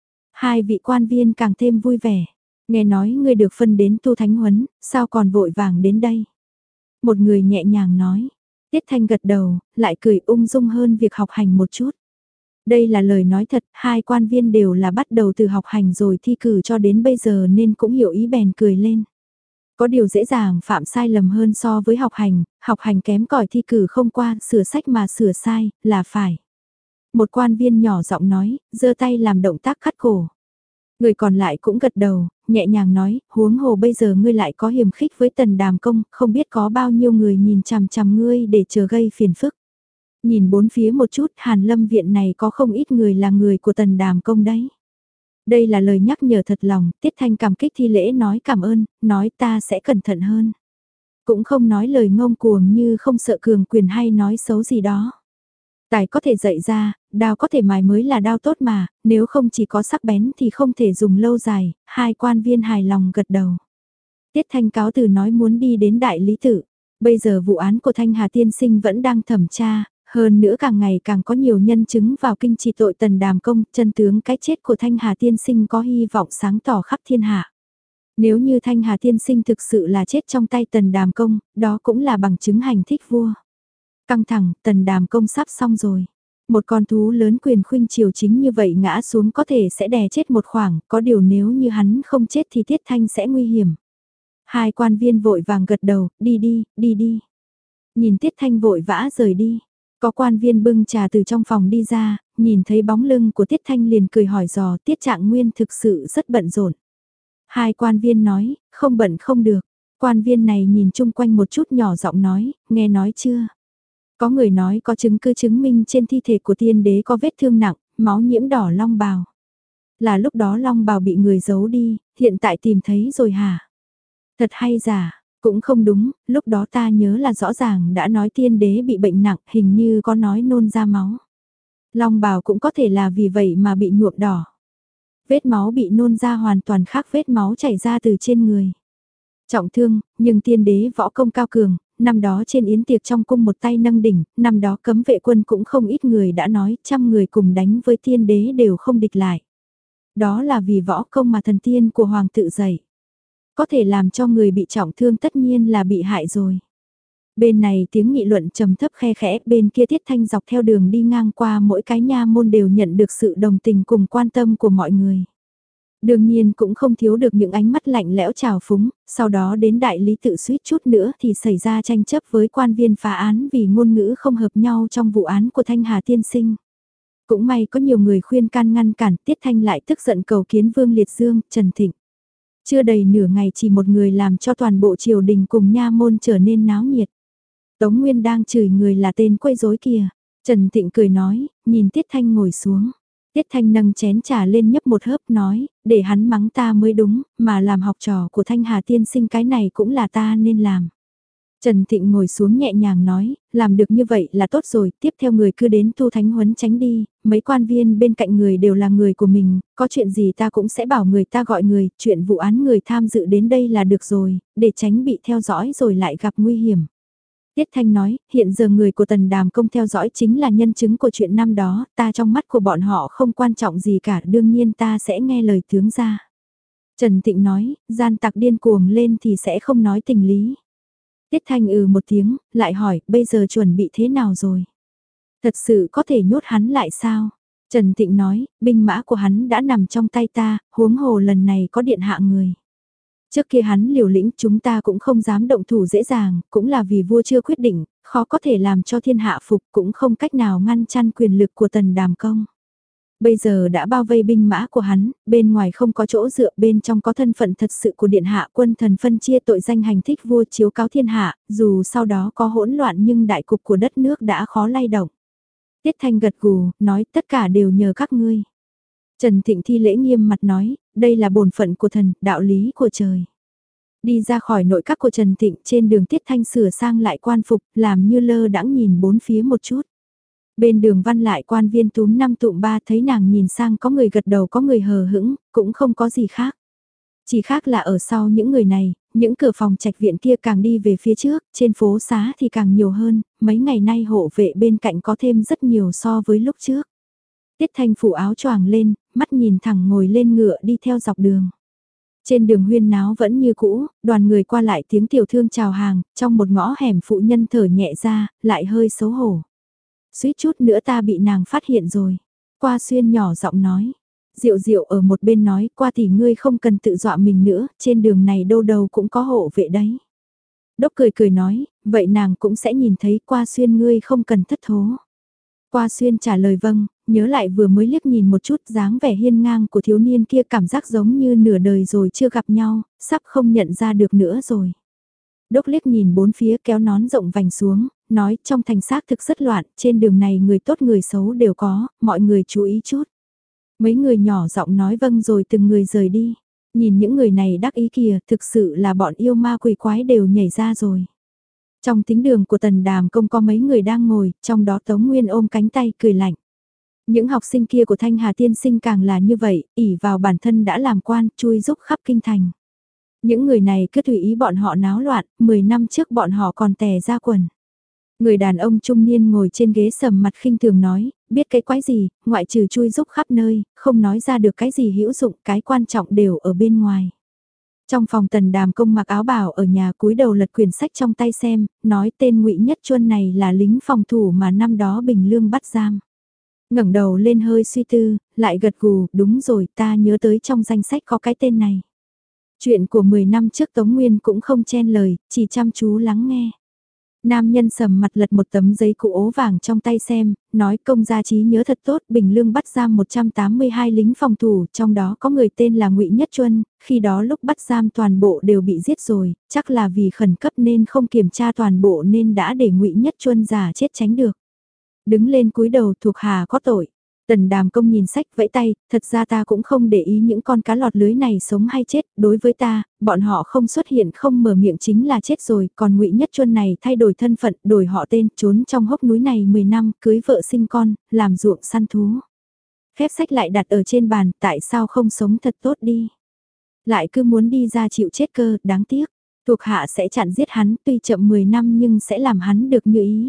Speaker 1: Hai vị quan viên càng thêm vui vẻ. Nghe nói ngươi được phân đến tu thánh huấn, sao còn vội vàng đến đây? Một người nhẹ nhàng nói. Tiết Thanh gật đầu, lại cười ung dung hơn việc học hành một chút. Đây là lời nói thật, hai quan viên đều là bắt đầu từ học hành rồi thi cử cho đến bây giờ nên cũng hiểu ý bèn cười lên. Có điều dễ dàng phạm sai lầm hơn so với học hành, học hành kém cỏi thi cử không qua, sửa sách mà sửa sai, là phải. Một quan viên nhỏ giọng nói, giơ tay làm động tác cắt cổ. Người còn lại cũng gật đầu, nhẹ nhàng nói, huống hồ bây giờ ngươi lại có hiềm khích với Tần Đàm Công, không biết có bao nhiêu người nhìn chằm chằm ngươi để chờ gây phiền phức. Nhìn bốn phía một chút, Hàn Lâm viện này có không ít người là người của Tần Đàm Công đấy. Đây là lời nhắc nhở thật lòng, Tiết Thanh cảm kích thi lễ nói cảm ơn, nói ta sẽ cẩn thận hơn. Cũng không nói lời ngông cuồng như không sợ cường quyền hay nói xấu gì đó. Tài có thể dạy ra, đao có thể mài mới là đao tốt mà, nếu không chỉ có sắc bén thì không thể dùng lâu dài, hai quan viên hài lòng gật đầu. Tiết Thanh cáo từ nói muốn đi đến đại lý tự, bây giờ vụ án của Thanh Hà tiên sinh vẫn đang thẩm tra, hơn nữa càng ngày càng có nhiều nhân chứng vào kinh trị tội Tần Đàm Công, chân tướng cái chết của Thanh Hà tiên sinh có hy vọng sáng tỏ khắp thiên hạ. Nếu như Thanh Hà tiên sinh thực sự là chết trong tay Tần Đàm Công, đó cũng là bằng chứng hành thích vua. Căng thẳng, Tần Đàm Công sắp xong rồi. Một con thú lớn quyền khuynh triều chính như vậy ngã xuống có thể sẽ đè chết một khoảng, có điều nếu như hắn không chết thì Tiết Thanh sẽ nguy hiểm. Hai quan viên vội vàng gật đầu, đi đi, đi đi. Nhìn Tiết Thanh vội vã rời đi. Có quan viên bưng trà từ trong phòng đi ra, nhìn thấy bóng lưng của Tiết Thanh liền cười hỏi dò Tiết Trạng Nguyên thực sự rất bận rộn. Hai quan viên nói, không bận không được. Quan viên này nhìn chung quanh một chút nhỏ giọng nói, nghe nói chưa? Có người nói có chứng cứ chứng minh trên thi thể của tiên đế có vết thương nặng, máu nhiễm đỏ long bào. Là lúc đó long bào bị người giấu đi, hiện tại tìm thấy rồi hả? Thật hay giả, cũng không đúng, lúc đó ta nhớ là rõ ràng đã nói tiên đế bị bệnh nặng, hình như có nói nôn ra máu. Long bào cũng có thể là vì vậy mà bị nhuộm đỏ. Vết máu bị nôn ra hoàn toàn khác vết máu chảy ra từ trên người. Trọng thương, nhưng tiên đế võ công cao cường, năm đó trên yến tiệc trong cung một tay nâng đỉnh, năm đó cấm vệ quân cũng không ít người đã nói, trăm người cùng đánh với tiên đế đều không địch lại. Đó là vì võ công mà thần tiên của hoàng tự dạy. Có thể làm cho người bị trọng thương tất nhiên là bị hại rồi. Bên này tiếng nghị luận trầm thấp khe khẽ, bên kia Tiết Thanh dọc theo đường đi ngang qua mỗi cái nha môn đều nhận được sự đồng tình cùng quan tâm của mọi người. Đương nhiên cũng không thiếu được những ánh mắt lạnh lẽo trào phúng, sau đó đến đại lý tự suýt chút nữa thì xảy ra tranh chấp với quan viên phá án vì ngôn ngữ không hợp nhau trong vụ án của Thanh Hà tiên sinh. Cũng may có nhiều người khuyên can ngăn cản, Tiết Thanh lại tức giận cầu kiến Vương Liệt Dương, Trần Thịnh. Chưa đầy nửa ngày chỉ một người làm cho toàn bộ triều đình cùng nha môn trở nên náo nhiệt. Tống Nguyên đang chửi người là tên quấy rối kìa. Trần Thịnh cười nói, nhìn Tiết Thanh ngồi xuống. Tiết Thanh nâng chén trà lên nhấp một hớp nói, để hắn mắng ta mới đúng, mà làm học trò của Thanh Hà tiên sinh cái này cũng là ta nên làm. Trần Thịnh ngồi xuống nhẹ nhàng nói, làm được như vậy là tốt rồi, tiếp theo người cứ đến tu thánh huấn tránh đi, mấy quan viên bên cạnh người đều là người của mình, có chuyện gì ta cũng sẽ bảo người ta gọi người, chuyện vụ án người tham dự đến đây là được rồi, để tránh bị theo dõi rồi lại gặp nguy hiểm. Tiết Thanh nói, hiện giờ người của Tần Đàm Công theo dõi chính là nhân chứng của chuyện năm đó, ta trong mắt của bọn họ không quan trọng gì cả, đương nhiên ta sẽ nghe lời tướng ra. Trần Thịnh nói, gian tặc điên cuồng lên thì sẽ không nói tình lý. Tiết Thanh ừ một tiếng, lại hỏi, bây giờ chuẩn bị thế nào rồi? Thật sự có thể nhốt hắn lại sao? Trần Thịnh nói, binh mã của hắn đã nằm trong tay ta, huống hồ lần này có điện hạ người. Trước kia hắn liều lĩnh chúng ta cũng không dám động thủ dễ dàng, cũng là vì vua chưa quyết định, khó có thể làm cho thiên hạ phục cũng không cách nào ngăn chặn quyền lực của Tần Đàm Công. Bây giờ đã bao vây binh mã của hắn, bên ngoài không có chỗ dựa, bên trong có thân phận thật sự của điện hạ, quân thần phân chia tội danh hành thích vua chiếu cáo thiên hạ, dù sau đó có hỗn loạn nhưng đại cục của đất nước đã khó lay động. Tiết Thanh gật gù, nói tất cả đều nhờ các ngươi. Trần Thịnh thi lễ nghiêm mặt nói, đây là bổn phận của thần, đạo lý của trời. Đi ra khỏi nội các của Trần Thịnh, trên đường Tiết Thanh sửa sang lại quan phục, làm như lơ đãng nhìn bốn phía một chút. Bên đường văn lại quan viên túm năm tụm ba, thấy nàng nhìn sang có người gật đầu có người hờ hững, cũng không có gì khác. Chỉ khác là ở sau những người này, những cửa phòng trạch viện kia càng đi về phía trước, trên phố xá thì càng nhiều hơn, mấy ngày nay hộ vệ bên cạnh có thêm rất nhiều so với lúc trước. Tiết Thanh phủ áo choàng lên, mắt nhìn thẳng ngồi lên ngựa đi theo dọc đường. Trên đường huyên náo vẫn như cũ, đoàn người qua lại tiếng tiểu thương chào hàng, trong một ngõ hẻm phụ nhân thở nhẹ ra, lại hơi xấu hổ. Suýt chút nữa ta bị nàng phát hiện rồi. Qua Xuyên nhỏ giọng nói. Diệu Diệu ở một bên nói, Qua tỷ ngươi không cần tự dọa mình nữa, trên đường này đâu đâu cũng có hộ vệ đấy. Đốc cười cười nói, vậy nàng cũng sẽ nhìn thấy Qua Xuyên ngươi không cần thất thố. Qua Xuyên trả lời vâng, nhớ lại vừa mới liếc nhìn một chút dáng vẻ hiên ngang của thiếu niên kia, cảm giác giống như nửa đời rồi chưa gặp nhau, sắp không nhận ra được nữa rồi. Đốc liếc nhìn bốn phía kéo nón rộng vành xuống, nói trong thành xác thực rất loạn, trên đường này người tốt người xấu đều có, mọi người chú ý chút. Mấy người nhỏ giọng nói vâng rồi từng người rời đi. Nhìn những người này đắc ý kìa, thực sự là bọn yêu ma quỷ quái đều nhảy ra rồi. Trong tính đường của Tần Đàm Công có mấy người đang ngồi, trong đó Tống Nguyên ôm cánh tay cười lạnh. Những học sinh kia của Thanh Hà Tiên Sinh càng là như vậy, ỷ vào bản thân đã làm quan, chui giúp khắp kinh thành. Những người này cứ tùy ý bọn họ náo loạn, mười năm trước bọn họ còn tè ra quần. Người đàn ông trung niên ngồi trên ghế sầm mặt khinh thường nói, biết cái quái gì, ngoại trừ chui giúp khắp nơi, không nói ra được cái gì hữu dụng, cái quan trọng đều ở bên ngoài. Trong phòng Tần Đàm Công mặc áo bào ở nhà cúi đầu lật quyển sách trong tay xem, nói tên Ngụy Nhất Chuân này là lính phòng thủ mà năm đó Bình Lương bắt giam. Ngẩng đầu lên hơi suy tư, lại gật gù, đúng rồi, ta nhớ tới trong danh sách có cái tên này. Chuyện của mười năm trước Tống Nguyên cũng không chen lời, chỉ chăm chú lắng nghe. Nam nhân sầm mặt lật một tấm giấy cũ ố vàng trong tay xem, nói công gia trí nhớ thật tốt, Bình Lương bắt giam một trăm tám mươi hai lính phòng thủ, trong đó có người tên là Ngụy Nhất Chuân, khi đó lúc bắt giam toàn bộ đều bị giết rồi, chắc là vì khẩn cấp nên không kiểm tra toàn bộ nên đã để Ngụy Nhất Chuân giả chết tránh được. Đứng lên cúi đầu thuộc hạ có tội. Tần Đàm Công nhìn sách vẫy tay, thật ra ta cũng không để ý những con cá lọt lưới này sống hay chết, đối với ta, bọn họ không xuất hiện không mở miệng chính là chết rồi, còn Ngụy Nhất Chuân này thay đổi thân phận, đổi họ tên, trốn trong hốc núi này mười năm, cưới vợ sinh con, làm ruộng săn thú. Phép sách lại đặt ở trên bàn, tại sao không sống thật tốt đi? Lại cứ muốn đi ra chịu chết cơ, đáng tiếc. Thuộc hạ sẽ chặn giết hắn, tuy chậm mười năm nhưng sẽ làm hắn được như ý.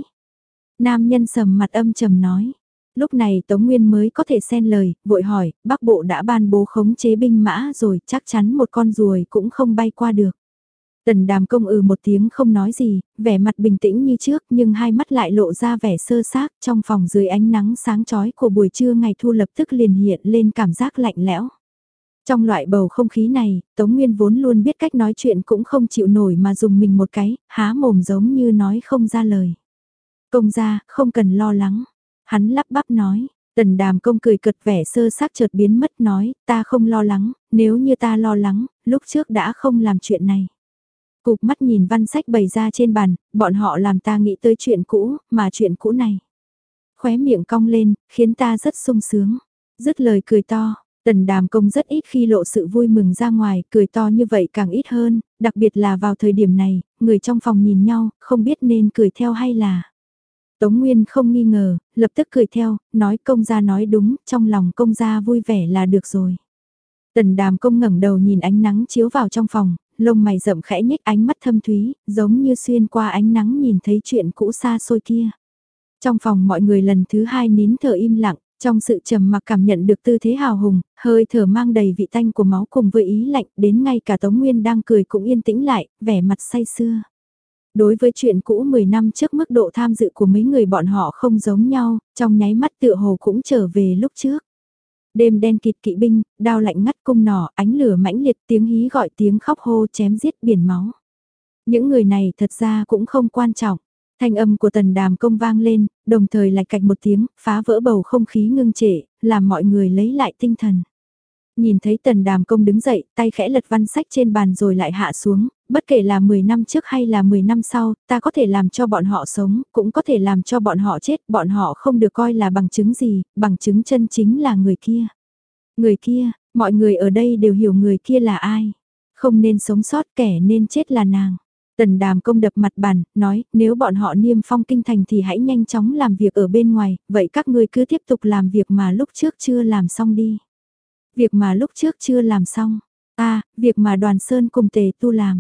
Speaker 1: Nam nhân sầm mặt âm trầm nói. Lúc này Tống Nguyên mới có thể xen lời, vội hỏi, Bắc Bộ đã ban bố khống chế binh mã rồi, chắc chắn một con ruồi cũng không bay qua được. Tần Đàm Công ừ một tiếng không nói gì, vẻ mặt bình tĩnh như trước nhưng hai mắt lại lộ ra vẻ sơ xác, trong phòng dưới ánh nắng sáng chói của buổi trưa ngày thu lập tức liền hiện lên cảm giác lạnh lẽo. Trong loại bầu không khí này, Tống Nguyên vốn luôn biết cách nói chuyện cũng không chịu nổi mà dùng mình một cái, há mồm giống như nói không ra lời. Công gia, không cần lo lắng. Hắn lắp bắp nói, Tần Đàm Công cười cợt, vẻ sơ xác chợt biến mất, nói, ta không lo lắng, nếu như ta lo lắng, lúc trước đã không làm chuyện này. Cụp mắt nhìn văn sách bày ra trên bàn, bọn họ làm ta nghĩ tới chuyện cũ, mà chuyện cũ này. Khóe miệng cong lên, khiến ta rất sung sướng. Dứt lời cười to, Tần Đàm Công rất ít khi lộ sự vui mừng ra ngoài, cười to như vậy càng ít hơn, đặc biệt là vào thời điểm này, người trong phòng nhìn nhau, không biết nên cười theo hay là... Tống Nguyên không nghi ngờ, lập tức cười theo, nói công gia nói đúng, trong lòng công gia vui vẻ là được rồi. Tần Đàm Công ngẩng đầu nhìn ánh nắng chiếu vào trong phòng, lông mày rậm khẽ nhếch, ánh mắt thâm thúy, giống như xuyên qua ánh nắng nhìn thấy chuyện cũ xa xôi kia. Trong phòng mọi người lần thứ hai nín thở im lặng, trong sự trầm mặc cảm nhận được tư thế hào hùng, hơi thở mang đầy vị tanh của máu cùng với ý lạnh, đến ngay cả Tống Nguyên đang cười cũng yên tĩnh lại, vẻ mặt say sưa. Đối với chuyện cũ mười năm trước, mức độ tham dự của mấy người bọn họ không giống nhau, trong nháy mắt tựa hồ cũng trở về lúc trước. Đêm đen kịt, kỵ binh, đao lạnh ngắt, cung nỏ, ánh lửa mãnh liệt, tiếng hí gọi, tiếng khóc hô, chém giết, biển máu. Những người này thật ra cũng không quan trọng. Thanh âm của Tần Đàm Công vang lên, đồng thời lạch cạch một tiếng, phá vỡ bầu không khí ngưng trệ, làm mọi người lấy lại tinh thần. Nhìn thấy Tần Đàm Công đứng dậy, tay khẽ lật văn sách trên bàn rồi lại hạ xuống, bất kể là mười năm trước hay là mười năm sau, ta có thể làm cho bọn họ sống, cũng có thể làm cho bọn họ chết, bọn họ không được coi là bằng chứng gì, bằng chứng chân chính là người kia. Người kia, mọi người ở đây đều hiểu người kia là ai. Không nên sống sót, kẻ nên chết là nàng. Tần Đàm Công đập mặt bàn, nói, nếu bọn họ niêm phong kinh thành thì hãy nhanh chóng làm việc ở bên ngoài, vậy các ngươi cứ tiếp tục làm việc mà lúc trước chưa làm xong đi. Việc mà lúc trước chưa làm xong, à, việc mà Đoàn Sơn cùng Tề Tu làm.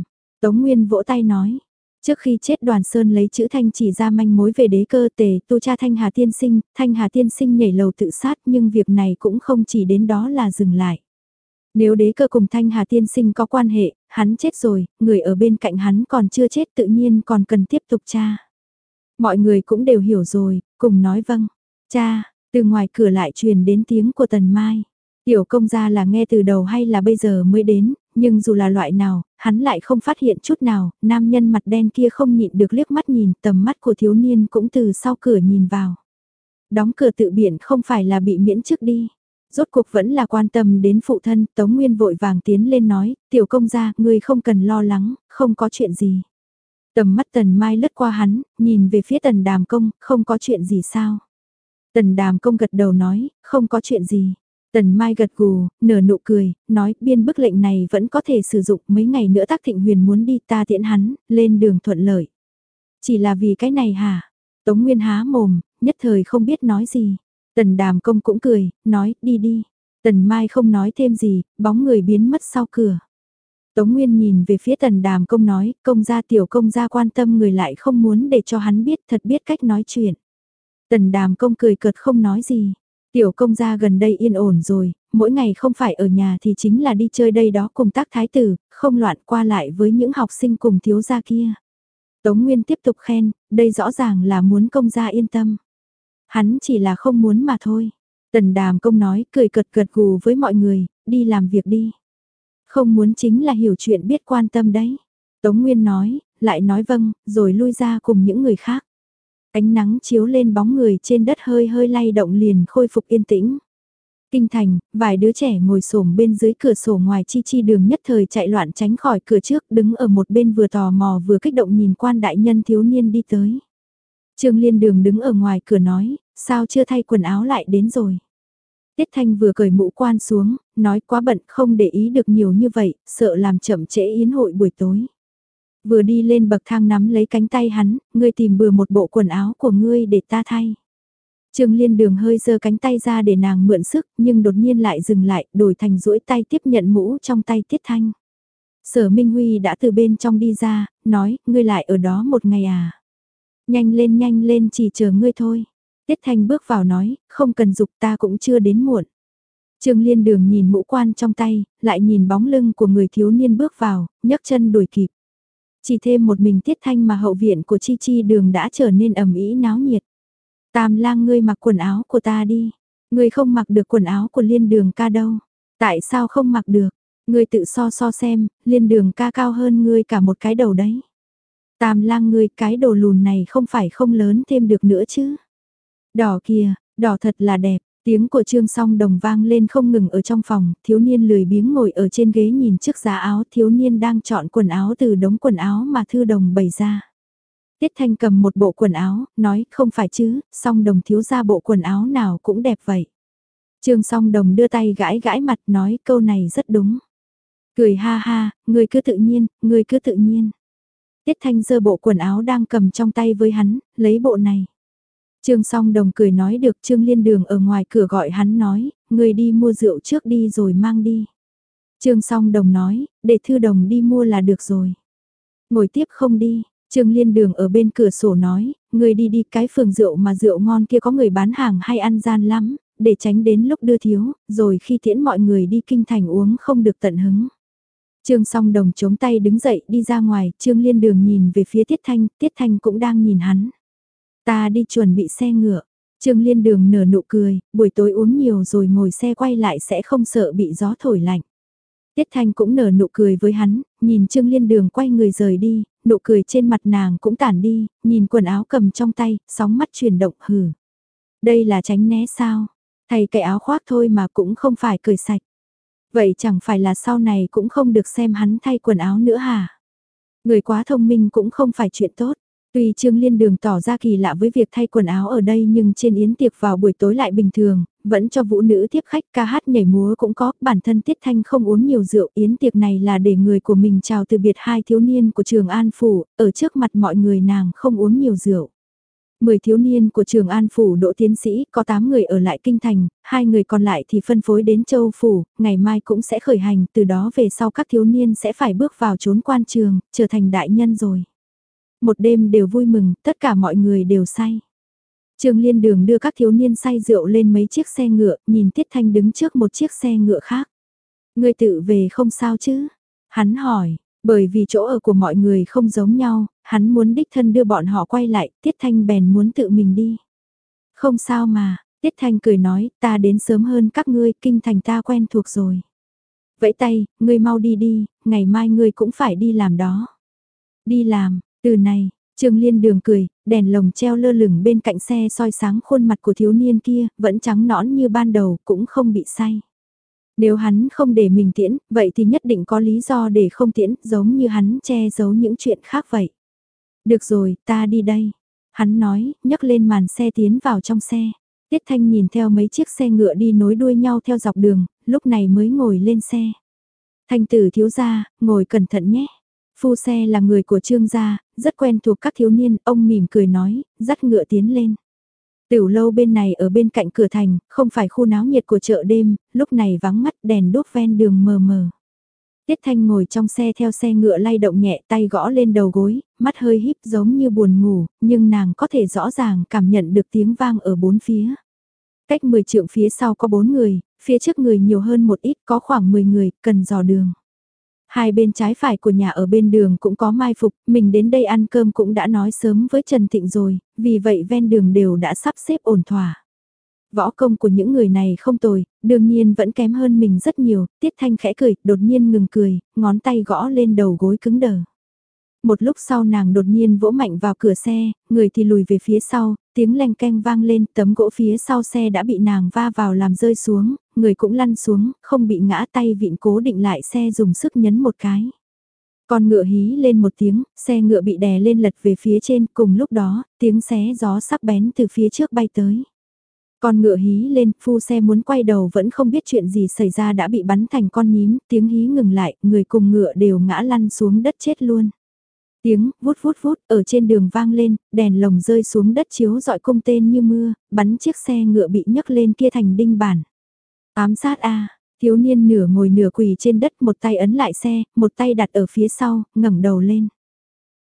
Speaker 1: Tống Nguyên vỗ tay nói. Trước khi chết Đoàn Sơn lấy chữ Thanh chỉ ra manh mối về đế cơ tề tu cha Thanh Hà Tiên Sinh, Thanh Hà Tiên Sinh nhảy lầu tự sát nhưng việc này cũng không chỉ đến đó là dừng lại. Nếu đế cơ cùng Thanh Hà Tiên Sinh có quan hệ, hắn chết rồi, người ở bên cạnh hắn còn chưa chết tự nhiên còn cần tiếp tục tra. Mọi người cũng đều hiểu rồi, cùng nói vâng. Cha, từ ngoài cửa lại truyền đến tiếng của Tần Mai. Tiểu công gia là nghe từ đầu hay là bây giờ mới đến, nhưng dù là loại nào, hắn lại không phát hiện chút nào, nam nhân mặt đen kia không nhịn được liếc mắt nhìn, tầm mắt của thiếu niên cũng từ sau cửa nhìn vào. Đóng cửa tự biện không phải là bị miễn chức đi. Rốt cuộc vẫn là quan tâm đến phụ thân, Tống Nguyên vội vàng tiến lên nói, tiểu công gia, ngươi không cần lo lắng, không có chuyện gì. Tầm mắt Tần Mai lướt qua hắn, nhìn về phía Tần Đàm Công, không có chuyện gì sao. Tần Đàm Công gật đầu nói, không có chuyện gì. Tần Mai gật gù, nở nụ cười, nói biên bức lệnh này vẫn có thể sử dụng, mấy ngày nữa Tác Thịnh Huyền muốn đi ta tiễn hắn, lên đường thuận lợi. Chỉ là vì cái này hả? Tống Nguyên há mồm, nhất thời không biết nói gì. Tần Đàm Công cũng cười, nói đi đi. Tần Mai không nói thêm gì, bóng người biến mất sau cửa. Tống Nguyên nhìn về phía Tần Đàm Công nói, công gia tiểu công gia quan tâm người lại không muốn để cho hắn biết thật biết cách nói chuyện. Tần Đàm Công cười cợt không nói gì. Tiểu công gia gần đây yên ổn rồi, mỗi ngày không phải ở nhà thì chính là đi chơi đây đó cùng Tác thái tử, không loạn qua lại với những học sinh cùng thiếu gia kia. Tống Nguyên tiếp tục khen, đây rõ ràng là muốn công gia yên tâm. Hắn chỉ là không muốn mà thôi. Tần Đàm Công nói, cười cợt cợt gù với mọi người, đi làm việc đi. Không muốn chính là hiểu chuyện biết quan tâm đấy. Tống Nguyên nói, lại nói vâng, rồi lui ra cùng những người khác. Ánh nắng chiếu lên bóng người trên đất hơi hơi lay động liền khôi phục yên tĩnh. Kinh thành, vài đứa trẻ ngồi xổm bên dưới cửa sổ ngoài Chi Chi đường nhất thời chạy loạn tránh khỏi cửa trước, đứng ở một bên vừa tò mò vừa kích động nhìn quan đại nhân thiếu niên đi tới. Trương Liên Đường đứng ở ngoài cửa nói, sao chưa thay quần áo lại đến rồi. Tiết Thanh vừa cởi mũ quan xuống, nói quá bận không để ý được nhiều như vậy, sợ làm chậm trễ yến hội buổi tối. Vừa đi lên bậc thang nắm lấy cánh tay hắn, ngươi tìm bừa một bộ quần áo của ngươi để ta thay. Trương Liên Đường hơi giơ cánh tay ra để nàng mượn sức, nhưng đột nhiên lại dừng lại, đổi thành duỗi tay tiếp nhận mũ trong tay Tiết Thanh. Sở Minh Huy đã từ bên trong đi ra, nói, ngươi lại ở đó một ngày à. Nhanh lên nhanh lên chỉ chờ ngươi thôi. Tiết Thanh bước vào nói, không cần dục ta cũng chưa đến muộn. Trương Liên Đường nhìn mũ quan trong tay, lại nhìn bóng lưng của người thiếu niên bước vào, nhấc chân đuổi kịp. Chỉ thêm một mình Tiết Thanh mà hậu viện của Chi Chi đường đã trở nên ầm ĩ náo nhiệt. Tam lang ngươi mặc quần áo của ta đi. Ngươi không mặc được quần áo của Liên Đường ca đâu. Tại sao không mặc được? Ngươi tự so so xem, Liên Đường ca cao hơn ngươi cả một cái đầu đấy. Tam lang ngươi cái đồ lùn này không phải không lớn thêm được nữa chứ. Đỏ kìa, đỏ thật là đẹp. Tiếng của Trương Song Đồng vang lên không ngừng ở trong phòng, thiếu niên lười biếng ngồi ở trên ghế nhìn chiếc giá áo, thiếu niên đang chọn quần áo từ đống quần áo mà Thư Đồng bày ra. Tiết Thanh cầm một bộ quần áo, nói không phải chứ, Song Đồng thiếu ra bộ quần áo nào cũng đẹp vậy. Trương Song Đồng đưa tay gãi gãi mặt nói câu này rất đúng. Cười ha ha, người cứ tự nhiên, người cứ tự nhiên. Tiết Thanh giơ bộ quần áo đang cầm trong tay với hắn, lấy bộ này. Trương Song Đồng cười nói được. Trương Liên Đường ở ngoài cửa gọi hắn nói, người đi mua rượu trước đi rồi mang đi. Trương Song Đồng nói, để Thư Đồng đi mua là được rồi. Ngồi tiếp không đi. Trương Liên Đường ở bên cửa sổ nói, người đi đi, cái phường rượu mà rượu ngon kia có người bán hàng hay ăn gian lắm, để tránh đến lúc đưa thiếu, rồi khi tiễn mọi người đi kinh thành uống không được tận hứng. Trương Song Đồng chống tay đứng dậy đi ra ngoài, Trương Liên Đường nhìn về phía Tiết Thanh, Tiết Thanh cũng đang nhìn hắn. Ta đi chuẩn bị xe ngựa. Trương Liên Đường nở nụ cười, buổi tối uống nhiều rồi ngồi xe quay lại sẽ không sợ bị gió thổi lạnh. Tiết Thanh cũng nở nụ cười với hắn, nhìn Trương Liên Đường quay người rời đi, nụ cười trên mặt nàng cũng tản đi, nhìn quần áo cầm trong tay, sóng mắt chuyển động hừ. Đây là tránh né sao? Thay cái áo khoác thôi mà cũng không phải cởi sạch. Vậy chẳng phải là sau này cũng không được xem hắn thay quần áo nữa hả? Người quá thông minh cũng không phải chuyện tốt. Tuy Trương Liên Đường tỏ ra kỳ lạ với việc thay quần áo ở đây nhưng trên yến tiệc vào buổi tối lại bình thường, vẫn cho vũ nữ tiếp khách ca hát nhảy múa cũng có, bản thân Tiết Thanh không uống nhiều rượu, yến tiệc này là để người của mình chào từ biệt hai thiếu niên của Trường An Phủ, ở trước mặt mọi người nàng không uống nhiều rượu. mười thiếu niên của trường An Phủ đỗ tiến sĩ, có tám người ở lại kinh thành, hai người còn lại thì phân phối đến Châu Phủ, ngày mai cũng sẽ khởi hành, từ đó về sau các thiếu niên sẽ phải bước vào chốn quan trường, trở thành đại nhân rồi. Một đêm đều vui mừng, tất cả mọi người đều say. Trương Liên Đường đưa các thiếu niên say rượu lên mấy chiếc xe ngựa, nhìn Tiết Thanh đứng trước một chiếc xe ngựa khác. Ngươi tự về không sao chứ? Hắn hỏi, bởi vì chỗ ở của mọi người không giống nhau, hắn muốn đích thân đưa bọn họ quay lại, Tiết Thanh bèn muốn tự mình đi. Không sao mà, Tiết Thanh cười nói, ta đến sớm hơn các ngươi, kinh thành ta quen thuộc rồi. Vẫy tay, ngươi mau đi đi, ngày mai ngươi cũng phải đi làm đó. Đi làm, từ này, Trương Liên Đường cười, đèn lồng treo lơ lửng bên cạnh xe soi sáng khuôn mặt của thiếu niên kia, vẫn trắng nõn như ban đầu, cũng không bị say. Nếu hắn không để mình tiễn, vậy thì nhất định có lý do để không tiễn, giống như hắn che giấu những chuyện khác vậy. Được rồi, ta đi đây. Hắn nói, nhấc lên màn xe tiến vào trong xe. Tiết Thanh nhìn theo mấy chiếc xe ngựa đi nối đuôi nhau theo dọc đường, lúc này mới ngồi lên xe. Thanh tử thiếu gia, ngồi cẩn thận nhé. Phu xe là người của Trương gia, rất quen thuộc các thiếu niên, ông mỉm cười nói, dắt ngựa tiến lên. Tiểu lâu bên này ở bên cạnh cửa thành, không phải khu náo nhiệt của chợ đêm, lúc này vắng mắt đèn đốt ven đường mờ mờ. Tiết Thanh ngồi trong xe theo xe ngựa lay động nhẹ tay gõ lên đầu gối, mắt hơi híp giống như buồn ngủ, nhưng nàng có thể rõ ràng cảm nhận được tiếng vang ở bốn phía. Cách mười trượng phía sau có bốn người, phía trước người nhiều hơn một ít có khoảng mười người, cần dò đường. Hai bên trái phải của nhà ở bên đường cũng có mai phục, mình đến đây ăn cơm cũng đã nói sớm với Trần Thịnh rồi, vì vậy ven đường đều đã sắp xếp ổn thỏa. Võ công của những người này không tồi, đương nhiên vẫn kém hơn mình rất nhiều, Tiết Thanh khẽ cười, đột nhiên ngừng cười, ngón tay gõ lên đầu gối cứng đờ. Một lúc sau nàng đột nhiên vỗ mạnh vào cửa xe, người thì lùi về phía sau, tiếng leng keng vang lên, tấm gỗ phía sau xe đã bị nàng va vào làm rơi xuống, người cũng lăn xuống, không bị ngã, tay vịn cố định lại xe dùng sức nhấn một cái. Con ngựa hí lên một tiếng, xe ngựa bị đè lên lật về phía trên, cùng lúc đó, tiếng xé gió sắc bén từ phía trước bay tới. Con ngựa hí lên, phu xe muốn quay đầu vẫn không biết chuyện gì xảy ra đã bị bắn thành con nhím, tiếng hí ngừng lại, người cùng ngựa đều ngã lăn xuống đất chết luôn. Tiếng vút vút vút ở trên đường vang lên, đèn lồng rơi xuống đất chiếu dọi cung tên như mưa, bắn chiếc xe ngựa bị nhấc lên kia thành đinh bản. Ám sát a, thiếu niên nửa ngồi nửa quỳ trên đất, một tay ấn lại xe, một tay đặt ở phía sau, ngẩng đầu lên.